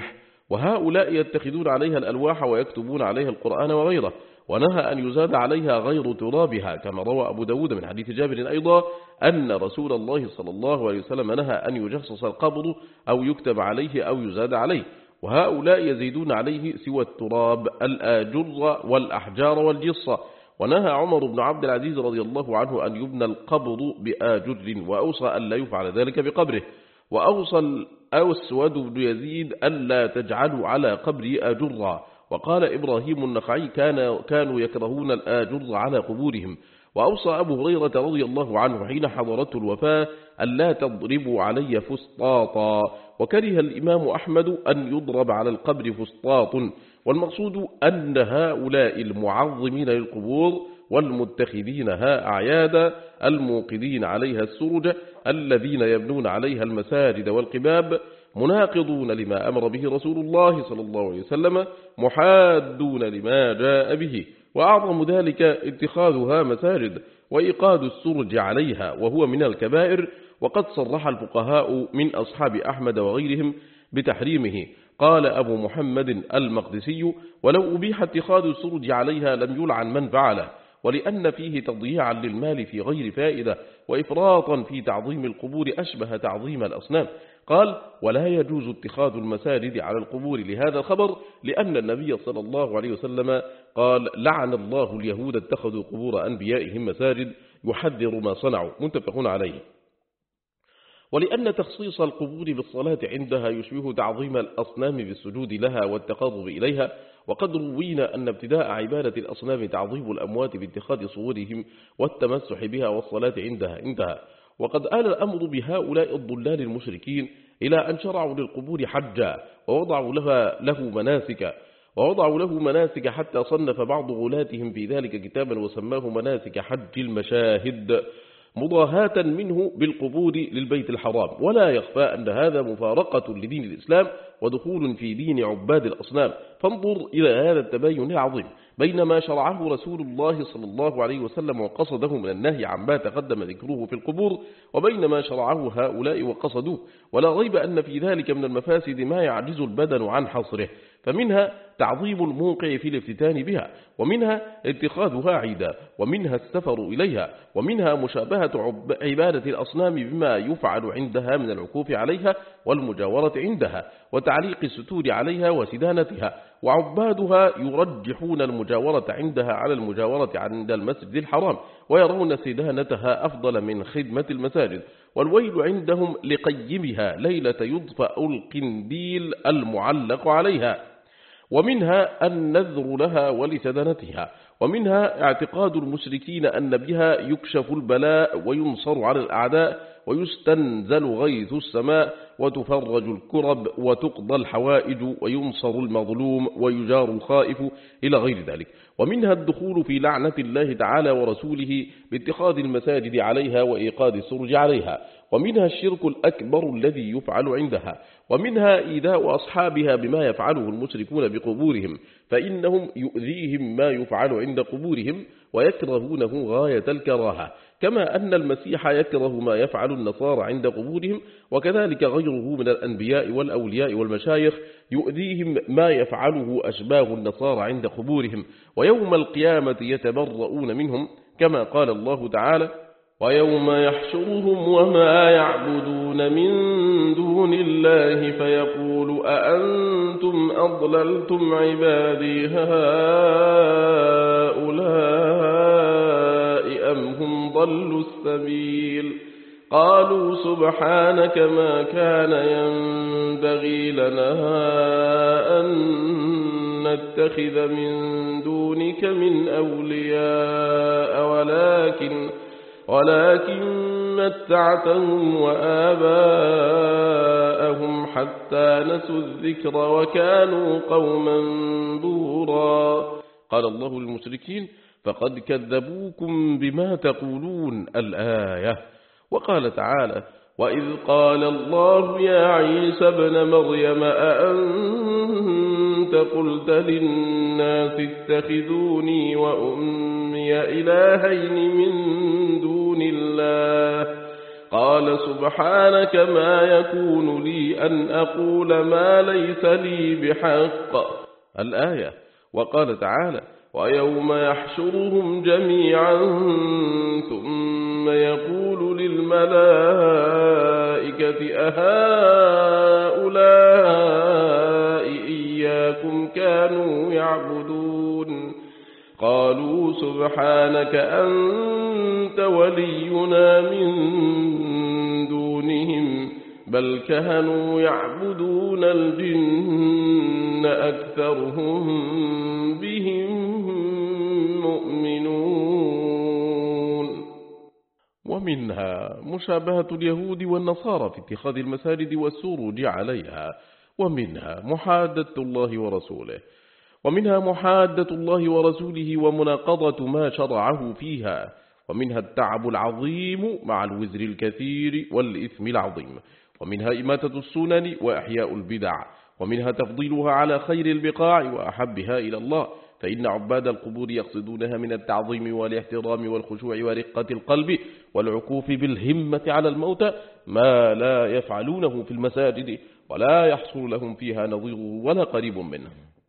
وهؤلاء يتخذون عليها الألواح ويكتبون عليها القرآن وغيره، ونهى أن يزاد عليها غير ترابها، كما روى أبو داود من حديث جابر أيضا أن رسول الله صلى الله عليه وسلم نهى أن يجصص القبر أو يكتب عليه أو يزاد عليه. وهؤلاء يزيدون عليه سوى التراب الآجر والأحجار والجصة. ونهى عمر بن عبد العزيز رضي الله عنه أن يبنى القبر بآجر، وأوصى أن لا يفعل ذلك بقبره. وأوصى الأسود بن يزيد أن لا تجعلوا على قبري آجرا. وقال إبراهيم النخعي كانوا يكرهون الآجر على قبورهم. وأوصى أبو هريرة رضي الله عنه حين حضرته الوفاة أن لا تضربوا علي فسطاطا. وكره الإمام أحمد أن يضرب على القبر فسطاط. والمقصود أن هؤلاء المعظمين للقبور والمتخذينها أعيادا الموقدين عليها السرج الذين يبنون عليها المساجد والقباب مناقضون لما أمر به رسول الله صلى الله عليه وسلم، محادون لما جاء به. وأعظم ذلك اتخاذها مساجد وإيقاد السرج عليها، وهو من الكبائر. وقد صرح الفقهاء من أصحاب أحمد وغيرهم بتحريمه. قال أبو محمد المقدسي: ولو أبيح اتخاذ السرج عليها لم يلعن من فعله، ولأن فيه تضييعا للمال في غير فائدة وإفراطا في تعظيم القبور أشبه تعظيم الأصنام. قال: ولا يجوز اتخاذ المساجد على القبور لهذا الخبر، لأن النبي صلى الله عليه وسلم قال: لعن الله اليهود اتخذوا قبور أنبيائهم مساجد، يحذر ما صنعوا. متفقون عليه. ولأن تخصيص القبور بالصلاة عندها يشبه تعظيم الأصنام بالسجود لها والتقرب إليها. وقد روينا أن ابتداء عبادة الأصنام تعظيم الأموات باتخاذ صورهم والتمسح بها والصلاة عندها انتهى. وقد آل الأمر بهؤلاء الضلال المشركين إلى أن شرعوا للقبور حجا ووضعوا له مناسك حتى صنف بعض غلاتهم في ذلك كتابا وسماه مناسك حج المشاهد، مضاهاة منه بالقبور للبيت الحرام. ولا يخفى أن هذا مفارقة لدين الإسلام ودخول في دين عباد الأصنام. فانظر إلى هذا التباين العظيم بين ما شرعه رسول الله صلى الله عليه وسلم وقصده من النهي عما تقدم ذكره في القبور، وبين ما شرعه هؤلاء وقصدوه. ولا ريب أن في ذلك من المفاسد ما يعجز البدن عن حصره، فمنها تعظيم الموقع في الافتتان بها، ومنها اتخاذها عيدا، ومنها السفر إليها، ومنها مشابهة عبادة الأصنام بما يفعل عندها من العكوف عليها والمجاورة عندها وتعليق الستور عليها وسدانتها. وعبادها يرجحون المجاورة عندها على المجاورة عند المسجد الحرام، ويرون سدانتها أفضل من خدمة المساجد. والويل عندهم لقيمها ليلة يطفأ القنديل المعلق عليها. ومنها النذر لها ولسدنتها. ومنها اعتقاد المشركين أن بها يكشف البلاء وينصر على الأعداء ويستنزل غيث السماء وتفرج الكرب وتقضى الحوائج وينصر المظلوم ويجار الخائف إلى غير ذلك. ومنها الدخول في لعنة الله تعالى ورسوله باتخاذ المساجد عليها وإيقاد السرج عليها. ومنها الشرك الأكبر الذي يفعل عندها. ومنها إيذاء أصحابها بما يفعله المشركون بقبورهم، فإنهم يؤذيهم ما يفعل عند قبورهم ويكرهونه غاية الكراهة، كما أن المسيح يكره ما يفعل النصارى عند قبورهم، وكذلك غيره من الأنبياء والأولياء والمشايخ يؤذيهم ما يفعله أشباه النصارى عند قبورهم، ويوم القيامة يتبرؤون منهم، كما قال الله تعالى: ويوم يحشرهم وما يعبدون من دون الله فيقول أأنتم أضللتم عبادي هؤلاء أم هم ضلوا السبيل. قالوا سبحانك ما كان ينبغي لنا أن نتخذ من دونك من أولياء ولكن متعتهم وآباءهم حتى نسوا الذكر وكانوا قوما بورا. قال الله للمشركين: فقد كذبوكم بما تقولون الآية. وقال تعالى: وإذ قال الله يا عيسى ابن مريم أأنت قلت للناس اتخذوني وأمي إلهين من دون الله قال سبحانك ما يكون لي أن أقول ما ليس لي بحق. الآية. وقال تعالى ويوم يحشرهم جميعا ثم يقول للملائكة أهؤلاء إياكم كانوا يعبدون قالوا سبحانك أنت ولينا من دونهم بل كانوا يعبدون الجن أكثرهم بهم مؤمنون. ومنها مشابهة اليهود والنصارى في اتخاذ المساجد والسروج عليها، ومنها محادة الله ورسوله، ومنها محادة الله ورسوله ومناقضة ما شرعه فيها، ومنها التعب العظيم مع الوزر الكثير والإثم العظيم، ومنها إماتة السنن وإحياء البدع، ومنها تفضيلها على خير البقاع وأحبها إلى الله، فإن عباد القبور يقصدونها من التعظيم والاحترام والخشوع ورقة القلب والعكوف بالهمة على الموتى ما لا يفعلونه في المساجد ولا يحصل لهم فيها نظير ولا قريب منه.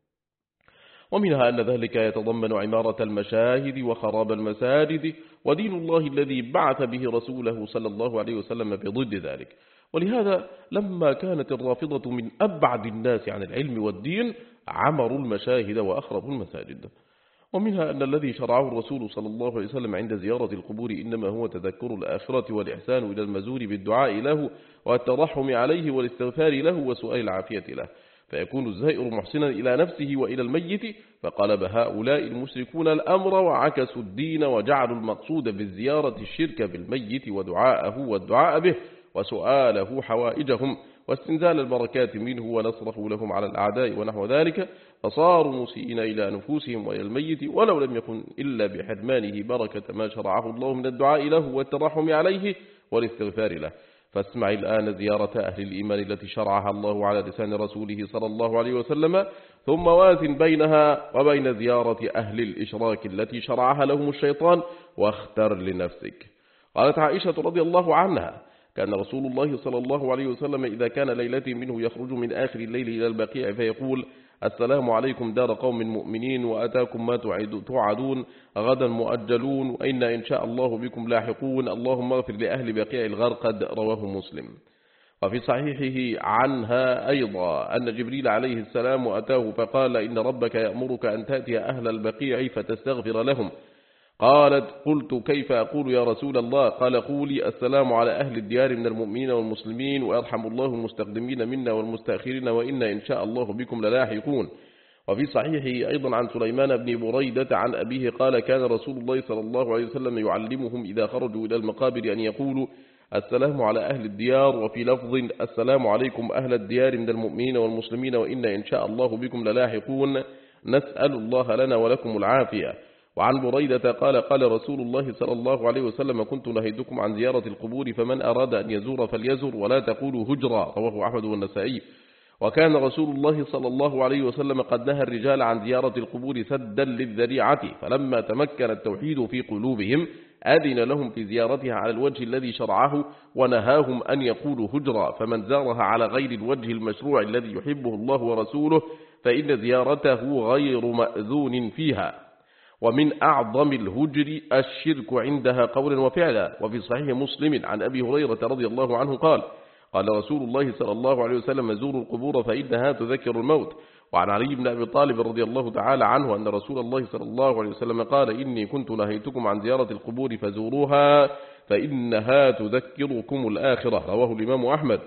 ومنها أن ذلك يتضمن عمارة المشاهد وخراب المساجد، ودين الله الذي بعث به رسوله صلى الله عليه وسلم بضد ذلك. ولهذا لما كانت الرافضة من أبعد الناس عن العلم والدين عمروا المشاهد وأخربوا المساجد. ومنها أن الذي شرعه الرسول صلى الله عليه وسلم عند زيارة القبور إنما هو تذكر الآخرة والإحسان إلى المزور بالدعاء له والترحم عليه والاستغفار له وسؤال العافية له، فيكون الزائر محسنا إلى نفسه وإلى الميت. فقلب هؤلاء المشركون الأمر وعكسوا الدين وجعلوا المقصود بالزيارة الشرك بالميت ودعاءه والدعاء به وسؤاله حوائجهم واستنزال البركات منه ونصره لهم على الأعداء ونحو ذلك، فصاروا مسيئين إلى نفوسهم وإلى الميت ولو لم يكن إلا بحرمانه بركة ما شرعه الله من الدعاء له والترحم عليه والاستغفار له. فاسمع الآن زيارة أهل الإيمان التي شرعها الله على لسان رسوله صلى الله عليه وسلم، ثم وازن بينها وبين زيارة أهل الإشراك التي شرعها لهم الشيطان واختر لنفسك. قالت عائشة رضي الله عنها كان رسول الله صلى الله عليه وسلم إذا كان ليلة منه يخرج من آخر الليل إلى البقيع فيقول السلام عليكم دار قوم مؤمنين وأتاكم ما توعدون غدا مؤجلون وإنا إن شاء الله بكم لاحقون اللهم اغفر لأهل بقيع الغرقد. رواه مسلم. وفي صحيحه عنها أيضا أن جبريل عليه السلام أتاه فقال إن ربك يأمرك أن تأتي أهل البقيع فتستغفر لهم. قالت قلت كيف أقول يا رسول الله؟ قال قولي السلام على أهل الديار من المؤمنين والمسلمين ويرحم الله المستقدمين منا والمستأخرين وإنا إن شاء الله بكم للاحقون. وفي صحيحه أيضا عن سليمان بن بريدة عن أبيه قال كان رسول الله صلى الله عليه وسلم يعلمهم إذا خرجوا إلى المقابر أن يقولوا السلام على أهل الديار، وفي لفظ السلام عليكم أهل الديار من المؤمنين والمسلمين وإنا إن شاء الله بكم للاحقون نسأل الله لنا ولكم العافية. وعن بريدة قال قال رسول الله صلى الله عليه وسلم كنت نهيتكم عن زيارة القبور فمن أراد أن يزور فليزر ولا تقولوا هجرا. رواه أحمد والنسائي. وكان رسول الله صلى الله عليه وسلم قد نهى الرجال عن زيارة القبور سدا للذريعة، فلما تمكن التوحيد في قلوبهم أذن لهم في زيارتها على الوجه الذي شرعه ونهاهم أن يقولوا هجرا، فمن زارها على غير الوجه المشروع الذي يحبه الله ورسوله فإن زيارته غير مأذون فيها. ومن أعظم الهجر الشرك عندها قولا وفعلا. وفي صحيح مسلم عن أبي هريرة رضي الله عنه قال قال رسول الله صلى الله عليه وسلم زوروا القبور فإنها تذكر الموت. وعن علي بن أبي طالب رضي الله تعالى عنه أن رسول الله صلى الله عليه وسلم قال إني كنت نهيتكم عن زيارة القبور فزوروها فإنها تذكركم الآخرة. رواه الإمام أحمد.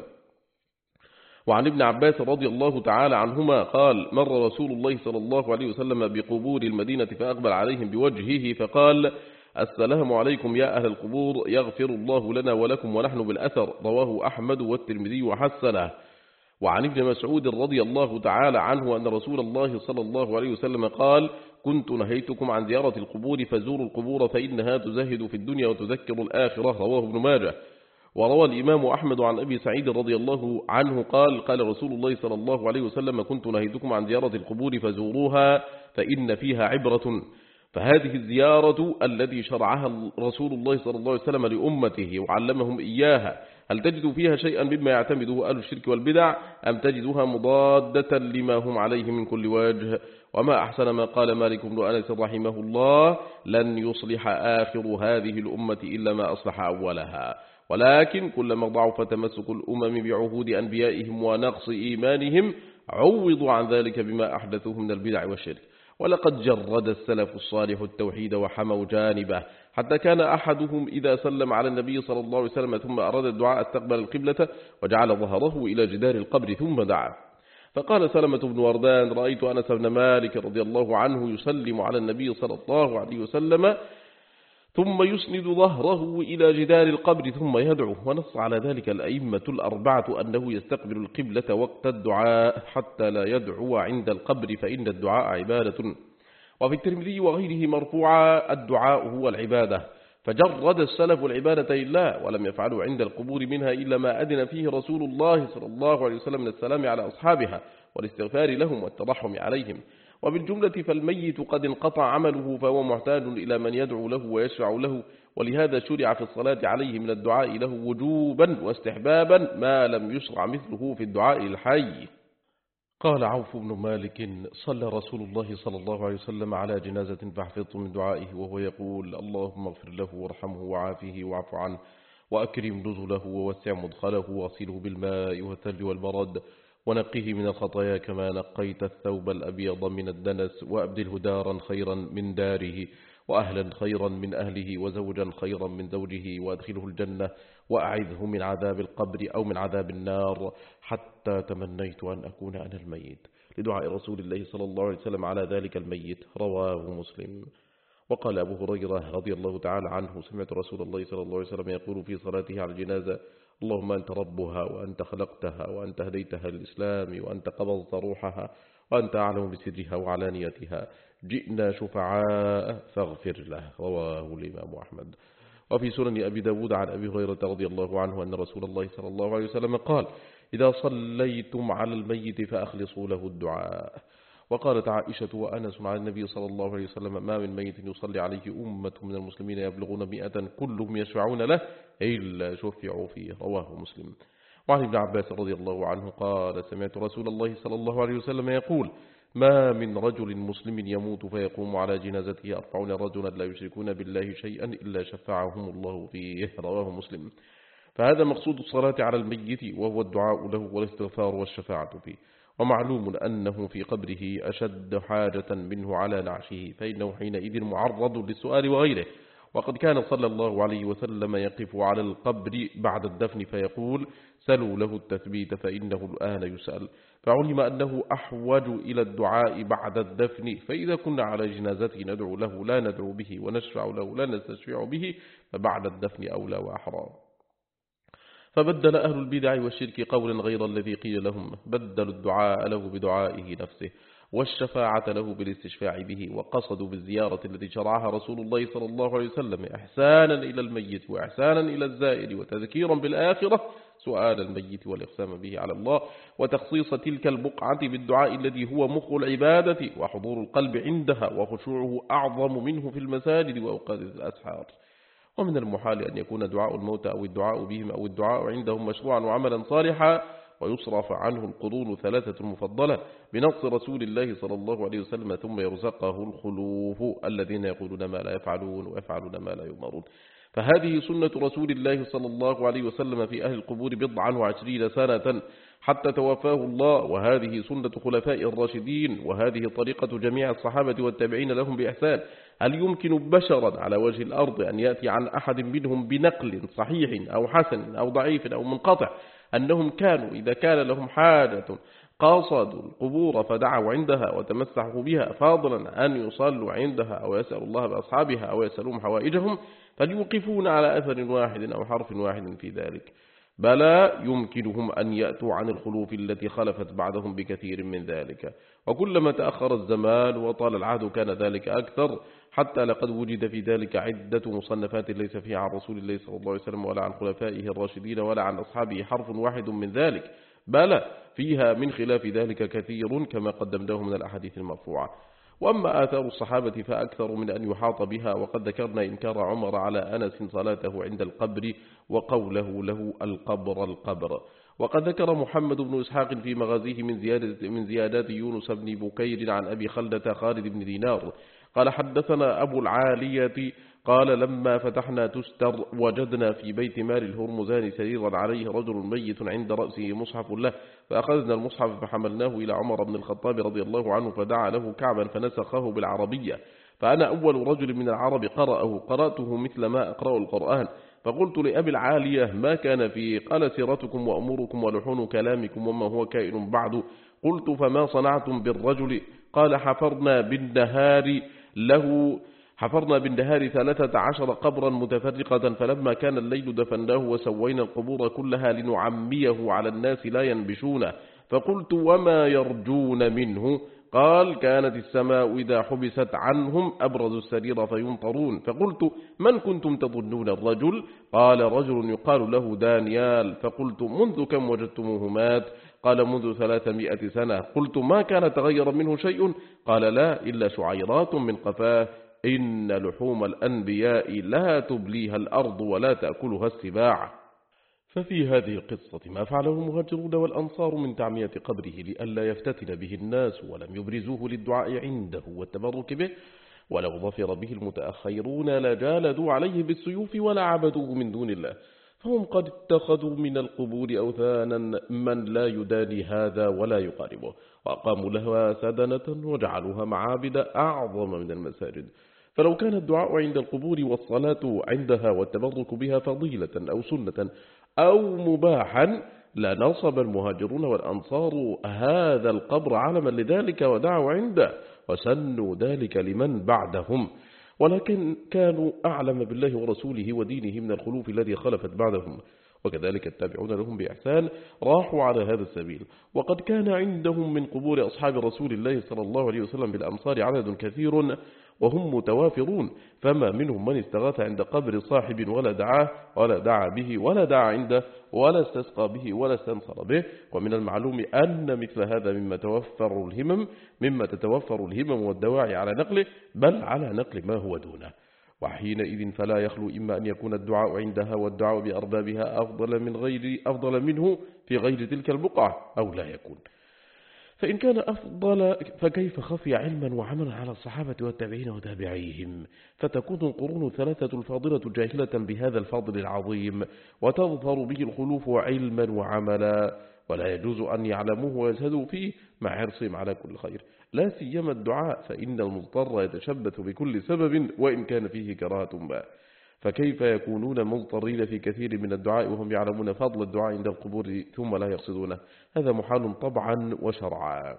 وعن ابن عباس رضي الله تعالى عنهما قال مر رسول الله صلى الله عليه وسلم بقبور المدينة فأقبل عليهم بوجهه فقال السلام عليكم يا أهل القبور يغفر الله لنا ولكم ونحن بالأثر. رواه أحمد والترمذي وحسنه. وعن ابن مسعود رضي الله تعالى عنه أن رسول الله صلى الله عليه وسلم قال كنت نهيتكم عن زيارة القبور فزوروا القبور فإنها تزهد في الدنيا وتذكر الآخرة. رواه ابن ماجه. وروى الإمام أحمد عن أبي سعيد رضي الله عنه قال قال رسول الله صلى الله عليه وسلم كنت نهيتكم عن زيارة القبور فزوروها فإن فيها عبرة. فهذه الزيارة التي شرعها رسول الله صلى الله عليه وسلم لأمته وعلمهم إياها، هل تجد فيها شيئا مما يعتمده أهل الشرك والبدع، أم تجدها مضادة لما هم عليه من كل وجه؟ وما أحسن ما قال مالك بن أنس رحمه الله: لن يصلح آخر هذه الأمة إلا ما أصلح أولها، ولكن كلما ضعف تمسك الأمم بعهود أنبيائهم ونقص إيمانهم عوضوا عن ذلك بما أحدثوه من البدع والشرك. ولقد جرد السلف الصالح التوحيد وحموا جانبه، حتى كان أحدهم إذا سلم على النبي صلى الله عليه وسلم ثم أراد الدعاء استقبل القبلة وجعل ظهره إلى جدار القبر ثم دعا. فقال سلمة بن وردان: رأيت أنس بن مالك رضي الله عنه يسلم على النبي صلى الله عليه وسلم ثم يسند ظهره إلى جدار القبر ثم يدعو. ونص على ذلك الأئمة الأربعة أنه يستقبل القبلة وقت الدعاء حتى لا يدعو عند القبر، فإن الدعاء عبادة. وفي الترمذي وغيره مرفوعا: الدعاء هو العبادة. فجرد السلف العبادة لله ولم يفعلوا عند القبور منها إلا ما أذن فيه رسول الله صلى الله عليه وسلم من السلام على أصحابها والاستغفار لهم والترحم عليهم. وبالجملة فالميت قد انقطع عمله، فهو محتاج إلى من يدعو له ويشفع له، ولهذا شرع في الصلاة عليه من الدعاء له وجوبا واستحبابا ما لم يشرع مثله في الدعاء الحي. قال عوف بن مالك: صلى رسول الله صلى الله عليه وسلم على جنازة فحفظت من دعائه وهو يقول: اللهم اغفر له وارحمه وعافه واعف عنه وأكرم نزله ووسع مدخله واغسله بالماء والثلج والبرد ونقه من الخطايا كما نقيت الثوب الأبيض من الدنس، وأبدله دارا خيرا من داره وأهلا خيرا من أهله وزوجا خيرا من زوجه، وأدخله الجنة وأعذه من عذاب القبر أو من عذاب النار، حتى تمنيت أن أكون أنا الميت، لدعاء رسول الله صلى الله عليه وسلم على ذلك الميت. رواه مسلم. وقال أبو هريرة رضي الله تعالى عنه: سمعت رسول الله صلى الله عليه وسلم يقول في صلاته على الجنازة: اللهم أنت ربها وأنت خلقتها وأنت هديتها للإسلام وأنت قبضت روحها وأنت أعلم بسرها وعلانيتها، جئنا شفعاء فاغفر له. رواه الإمام أحمد. وفي سنن أبي داود عن أبي هريرة رضي الله عنه أن رسول الله صلى الله عليه وسلم قال: إذا صليتم على الميت فأخلصوا له الدعاء. وقالت عائشة وأنس عن النبي صلى الله عليه وسلم: ما من ميت يصلي عليه أمة من المسلمين يبلغون 100 كلهم يشفعون له إلا شفعوا فيه. رواه مسلم. وعن ابن عباس رضي الله عنه قال: سمعت رسول الله صلى الله عليه وسلم يقول: ما من رجل مسلم يموت فيقوم على جنازته 40 رجلا لا يشركون بالله شيئا إلا شفعهم الله فيه. رواه مسلم. فهذا مقصود الصلاة على الميت، وهو الدعاء له والاستغفار والشفاعة فيه. ومعلوم أنه في قبره أشد حاجة منه على نعشه، فإنه حينئذ معرض للسؤال وغيره. وقد كان صلى الله عليه وسلم يقف على القبر بعد الدفن فيقول: سلوا له التثبيت فإنه الآن يسأل. فعلم أنه أحوج إلى الدعاء بعد الدفن، فإذا كنا على جنازته ندعو له لا ندعو به ونشفع له لا نستشفع به، فبعد الدفن أولى وأحرى. فبدل أهل البدع والشرك قولا غير الذي قيل لهم، بدلوا الدعاء له بدعائه نفسه والشفاعة له بالاستشفاع به، وقصدوا بالزيارة التي شرعها رسول الله صلى الله عليه وسلم إحسانا إلى الميت وإحسانا إلى الزائر وتذكيرا بالآخرة سؤال الميت والإقسام به على الله، وتخصيص تلك البقعة بالدعاء الذي هو مخ العبادة، وحضور القلب عندها وخشوعه أعظم منه في المساجد وأوقات الأسحار. ومن المحال أن يكون دعاء الموت أو الدعاء بهم أو الدعاء عندهم مشروعا وعملا صالحا، ويصرف عنه القرون 3 مفضلة بنص رسول الله صلى الله عليه وسلم، ثم يرزقه الخلوف الذين يقولون ما لا يفعلون ويفعلون ما لا يؤمرون. فهذه سنة رسول الله صلى الله عليه وسلم في أهل القبور 29 سنة حتى توفاه الله، وهذه سنة خلفاء الراشدين، وهذه طريقة جميع الصحابة والتابعين لهم بإحسان. هل يمكن بشرا على وجه الأرض أن يأتي عن أحد منهم بنقل صحيح أو حسن أو ضعيف أو منقطع أنهم كانوا إذا كان لهم حاجة قاصدوا القبور فدعوا عندها وتمسحوا بها، فاضلا أن يصلوا عندها أو يسألوا الله بأصحابها أو يسألون حوائجهم، فليوقفون على أثر واحد أو حرف واحد في ذلك؟ بلى يمكنهم أن يأتوا عن الخلوف التي خلفت بعدهم بكثير من ذلك، وكلما تأخر الزمان وطال العهد كان ذلك أكثر، حتى لقد وجد في ذلك عدة مصنفات ليس فيها عن رسول الله صلى الله عليه وسلم ولا عن خلفائه الراشدين ولا عن أصحابه حرف واحد من ذلك، بل فيها من خلاف ذلك كثير كما قدمناه من الأحاديث المرفوعة. وأما آثار الصحابة فأكثر من أن يحاط بها. وقد ذكرنا إنكار عمر على أنس صلاته عند القبر وقوله له القبر القبر. وقد ذكر محمد بن إسحاق في مغازيه من زيادات يونس بن بكير عن أبي خلدة خالد بن دينار قال حدثنا أبو العالية قال لما فتحنا تستر وجدنا في بيت مال الهرمزان سريرا عليه رجل ميت عند رأسه مصحف له، فأخذنا المصحف فحملناه إلى عمر بن الخطاب رضي الله عنه فدعا له كعبا فنسخه بالعربية، فأنا أول رجل من العرب قرأته مثل ما أقرأ القرآن. فقلت لأبي العالية ما كان فيه؟ قال سيرتكم وأموركم ولحون كلامكم وما هو كائن بعد. قلت فما صنعتم بالرجل؟ قال حفرنا بالنهار 13 قبرا متفرقة، فلما كان الليل دفناه وسوينا القبور كلها لنعميه على الناس لا ينبشونه. فقلت وما يرجون منه؟ قال كانت السماء إذا حبست عنهم أبرزوا السرير فينطرون. فقلت من كنتم تظنون الرجل؟ قال رجل يقال له دانيال. فقلت منذ كم وجدتموه مات؟ قال منذ 300 سنة. قلت ما كان تغير منه شيء؟ قال لا إلا شعيرات من قفاه. إن لحوم الأنبياء لا تبليها الأرض ولا تأكلها السباع. ففي هذه القصة ما فعله المهاجرون والأنصار من تعمية قبره لئلا يفتتن به الناس، ولم يبرزوه للدعاء عنده والتبرك به. ولو ظفر به المتأخرون لجالدوا عليه بالسيوف ولا عبدوه من دون الله، فهم قد اتخذوا من القبور أوثانا من لا يداني هذا ولا يقاربه، وأقاموا لها سدنة وجعلوها معابد أعظم من المساجد. فلو كان الدعاء عند القبور والصلاة عندها والتبرك بها فضيلة أو سنة أو مباحا لنصب المهاجرون والأنصار هذا القبر علما لذلك ودعوا عنده وسنوا ذلك لمن بعدهم، ولكن كانوا أعلم بالله ورسوله ودينه من الخلوف الذي خلفت بعدهم. وكذلك التابعون لهم بإحسان راحوا على هذا السبيل. وقد كان عندهم من قبور أصحاب رسول الله صلى الله عليه وسلم بالأمصار عدد كثير وهم متوافرون، فما منهم من استغاث عند قبر صاحب ولا دعاه ولا دعا به ولا دعا عنده ولا استسقى به ولا استنصر به. ومن المعلوم أن مثل هذا مما تتوفر الهمم والدواعي على نقله، بل على نقل ما هو دونه. وحينئذ فلا يخلو إما أن يكون الدعاء عندها والدعاء بأربابها أفضل منه في غير تلك البقعة أو لا يكون. فإن كان أفضل فكيف خفي علما وعملا على الصحابة والتابعين وتابعيهم؟ فتكون القرون الثلاثة الفاضلة جاهلة بهذا الفضل العظيم وتظفر به الخلوف علما وعملا، ولا يجوز أن يعلموه ويزهدوا فيه مع حرصهم على كل خير، لا سيما الدعاء، فإن المضطر يتشبث بكل سبب وإن كان فيه كراهة ما. فكيف يكونون مضطرين في كثير من الدعاء وهم يعلمون فضل الدعاء عند القبور ثم لا يقصدونه؟ هذا محال طبعا وشرعا.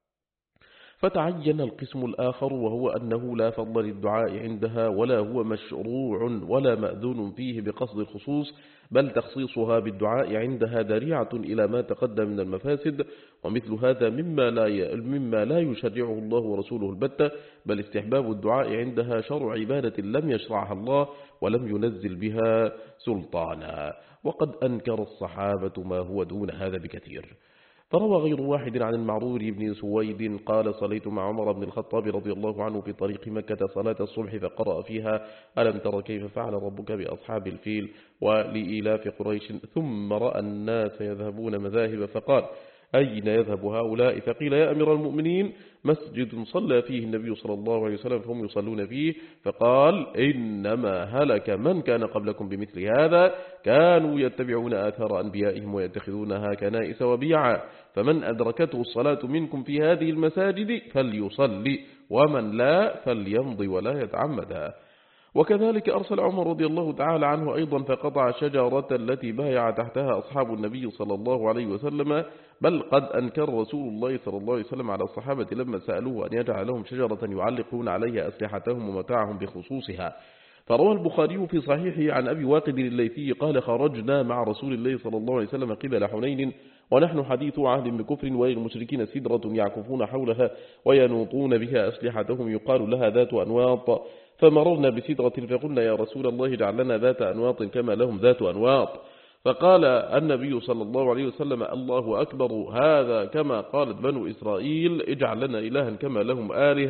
فتعين القسم الآخر، وهو أنه لا فضل للدعاء عندها ولا هو مشروع ولا مأذون فيه بقصد الخصوص، بل تخصيصها بالدعاء عندها ذريعة إلى ما تقدم من المفاسد. ومثل هذا مما لا يشرعه الله ورسوله البتة، بل استحباب الدعاء عندها شرع عبادة لم يشرعها الله ولم ينزل بها سلطانا. وقد أنكر الصحابة ما هو دون هذا بكثير. فروى غير واحد عن المعرور بن سويد قال صليت مع عمر بن الخطاب رضي الله عنه في طريق مكة صلاة الصبح فقرأ فيها ألم تر كيف فعل ربك بأصحاب الفيل ولإيلاف قريش، ثم رأى الناس يذهبون مذاهب فقال أين يذهب هؤلاء؟ فقيل يا أمير المؤمنين مسجد صلى فيه النبي صلى الله عليه وسلم فهم يصلون فيه. فقال إنما هلك من كان قبلكم بمثل هذا، كانوا يتبعون آثار أنبيائهم ويتخذونها كنائس وبيعا، فمن أدركته الصلاة منكم في هذه المساجد فليصلي، ومن لا فليمضي ولا يتعمدها. وكذلك أرسل عمر رضي الله تعالى عنه أيضا فقطع شجرة التي بايع تحتها أصحاب النبي صلى الله عليه وسلم، بل قد أنكر رسول الله صلى الله عليه وسلم على الصحابة لما سألوه أن يجعل لهم شجرة يعلقون عليها أسلحتهم ومتاعهم بخصوصها. فروى البخاري في صحيحه عن أبي واقد الليثي قال خرجنا مع رسول الله صلى الله عليه وسلم قبل حنين ونحن حديث عهد بكفر، وللمشركين سدرة يعكفون حولها وينوطون بها أسلحتهم يقال لها ذات أنواط، فمررنا بسدرة فقلنا يا رسول الله اجعل لنا ذات أنواط كما لهم ذات أنواط. فقال النبي صلى الله عليه وسلم الله أكبر، هذا كما قالت بنو إسرائيل اجعل لنا إلها كما لهم آلهة.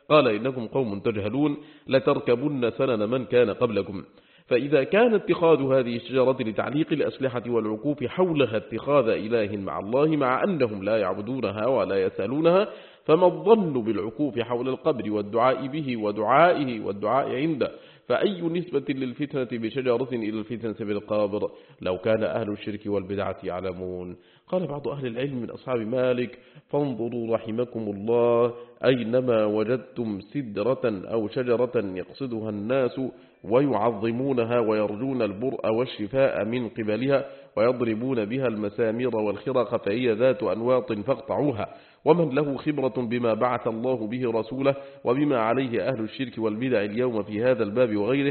قال إنكم قوم تجهلون لتركبن سنن من كان قبلكم. فإذا كان اتخاذ هذه الشجرة لتعليق الأسلحة والعكوف حولها اتخاذ إله مع الله مع أنهم لا يعبدونها ولا يسألونها، فما الظن بالعكوف حول القبر والدعاء به ودعائه والدعاء عنده؟ فأي نسبة للفتنة بشجرة إلى الفتنة بالقبر لو كان أهل الشرك والبدعة يعلمون؟ قال بعض أهل العلم من أصحاب مالك: فانظروا رحمكم الله أينما وجدتم سدرة أو شجرة يقصدها الناس ويعظمونها ويرجون البرء والشفاء من قبلها ويضربون بها المسامير والخرق فهي ذات أنواط فاقطعوها. ومن له خبرة بما بعث الله به رسوله وبما عليه أهل الشرك والبدع اليوم في هذا الباب وغيره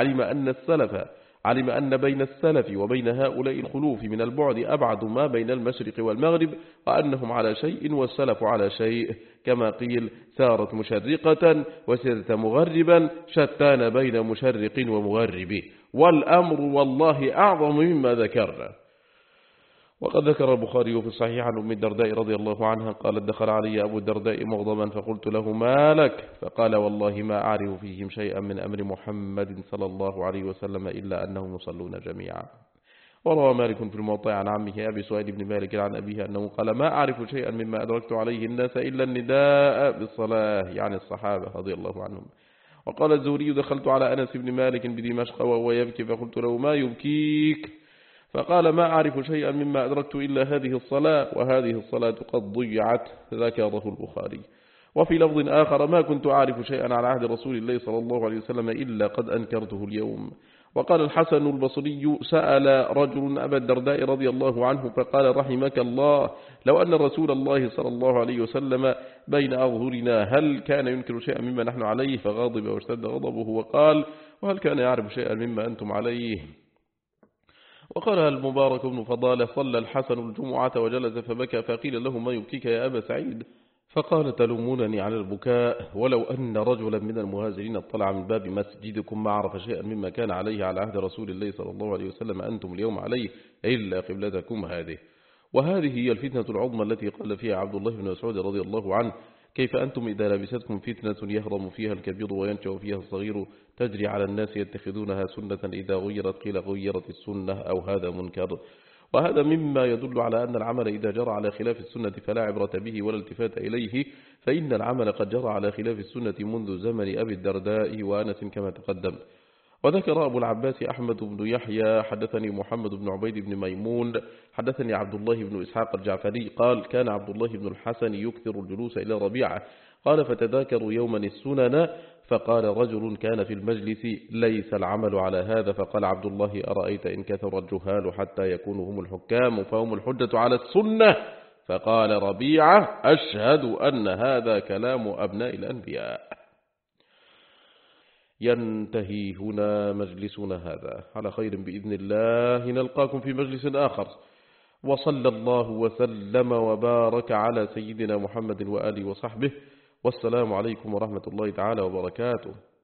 علم أن بين السلف وبين هؤلاء الخلوف من البعد أبعد ما بين المشرق والمغرب، وأنهم على شيء والسلف على شيء، كما قيل: سارت مشرقة وسرت مغربا، شتان بين مشرق ومغرب، والأمر والله أعظم مما ذكرنا. وقد ذكر البخاري في الصحيح عن أم الدرداء رضي الله عنها قالت: دخل علي أبو الدرداء مغضبا فقلت له: ما لك؟ فقال: والله ما أعرف فيهم شيئا من أمر محمد صلى الله عليه وسلم إلا أنهم يصلون جميعا. وروى مالك في الموطأ عن عمه أبي سؤال بن مالك عن أبيه أنه قال: ما أعرف شيئا مما أدركت عليه الناس إلا النداء بالصلاة، يعني الصحابة رضي الله عنهم. وقال الزهري: دخلت على أنس بن مالك بدمشق وهو يبكي فقلت له: ما يبكيك؟ فقال: ما أعرف شيئا مما أدركت إلا هذه الصلاة، وهذه الصلاة قد ضيعت. ذكره البخاري. وفي لفظ آخر: ما كنت أعرف شيئا على عهد رسول الله صلى الله عليه وسلم إلا قد أنكرته اليوم. وقال الحسن البصري: سأل رجل أبا الدرداء رضي الله عنه فقال: رحمك الله، لو أن رسول الله صلى الله عليه وسلم بين أظهرنا هل كان ينكر شيئا مما نحن عليه؟ فغاضب واشتد غضبه وقال: وهل كان يعرف شيئا مما أنتم عليه؟ وقال المبارك بن فضالة: صلى الحسن الجمعة وجلس فبكى فقيل له: ما يبكيك يا أبا سعيد؟ فقال: تلومونني على البكاء، ولو أن رجلا من المهاجرين اطلع من باب مسجدكم ما عرف شيئا مما كان عليه على عهد رسول الله صلى الله عليه وسلم أنتم اليوم عليه إلا قبلتكم هذه. وهذه هي الفتنة العظمى التي قال فيها عبد الله بن مسعود رضي الله عنه: كيف أنتم إذا لبستكم فتنة يهرم فيها الكبير وينشأ فيها الصغير تجري على الناس يتخذونها سنة إذا غيرت قيل غيرت السنة أو هذا منكر. وهذا مما يدل على أن العمل إذا جرى على خلاف السنة فلا عبرة به ولا التفات إليه، فإن العمل قد جرى على خلاف السنة منذ زمن أبي الدرداء وأنس كما تقدم. وذكر أبو العباس أحمد بن يحيى: حدثني محمد بن عبيد بن ميمون حدثني عبد الله بن إسحاق الجعفري قال: كان عبد الله بن الحسن يكثر الجلوس إلى ربيعة. قال: فتذاكروا يوما السنن، فقال رجل كان في المجلس: ليس العمل على هذا. فقال عبد الله: أرأيت إن كثر الجهال حتى يكونوا هم الحكام فهم الحجة على السنة؟ فقال ربيعة: أشهد أن هذا كلام أبناء الأنبياء. ينتهي هنا مجلسنا هذا، على خير بإذن الله نلقاكم في مجلس آخر. وصلى الله وسلم وبارك على سيدنا محمد وآله وصحبه، والسلام عليكم ورحمة الله تعالى وبركاته.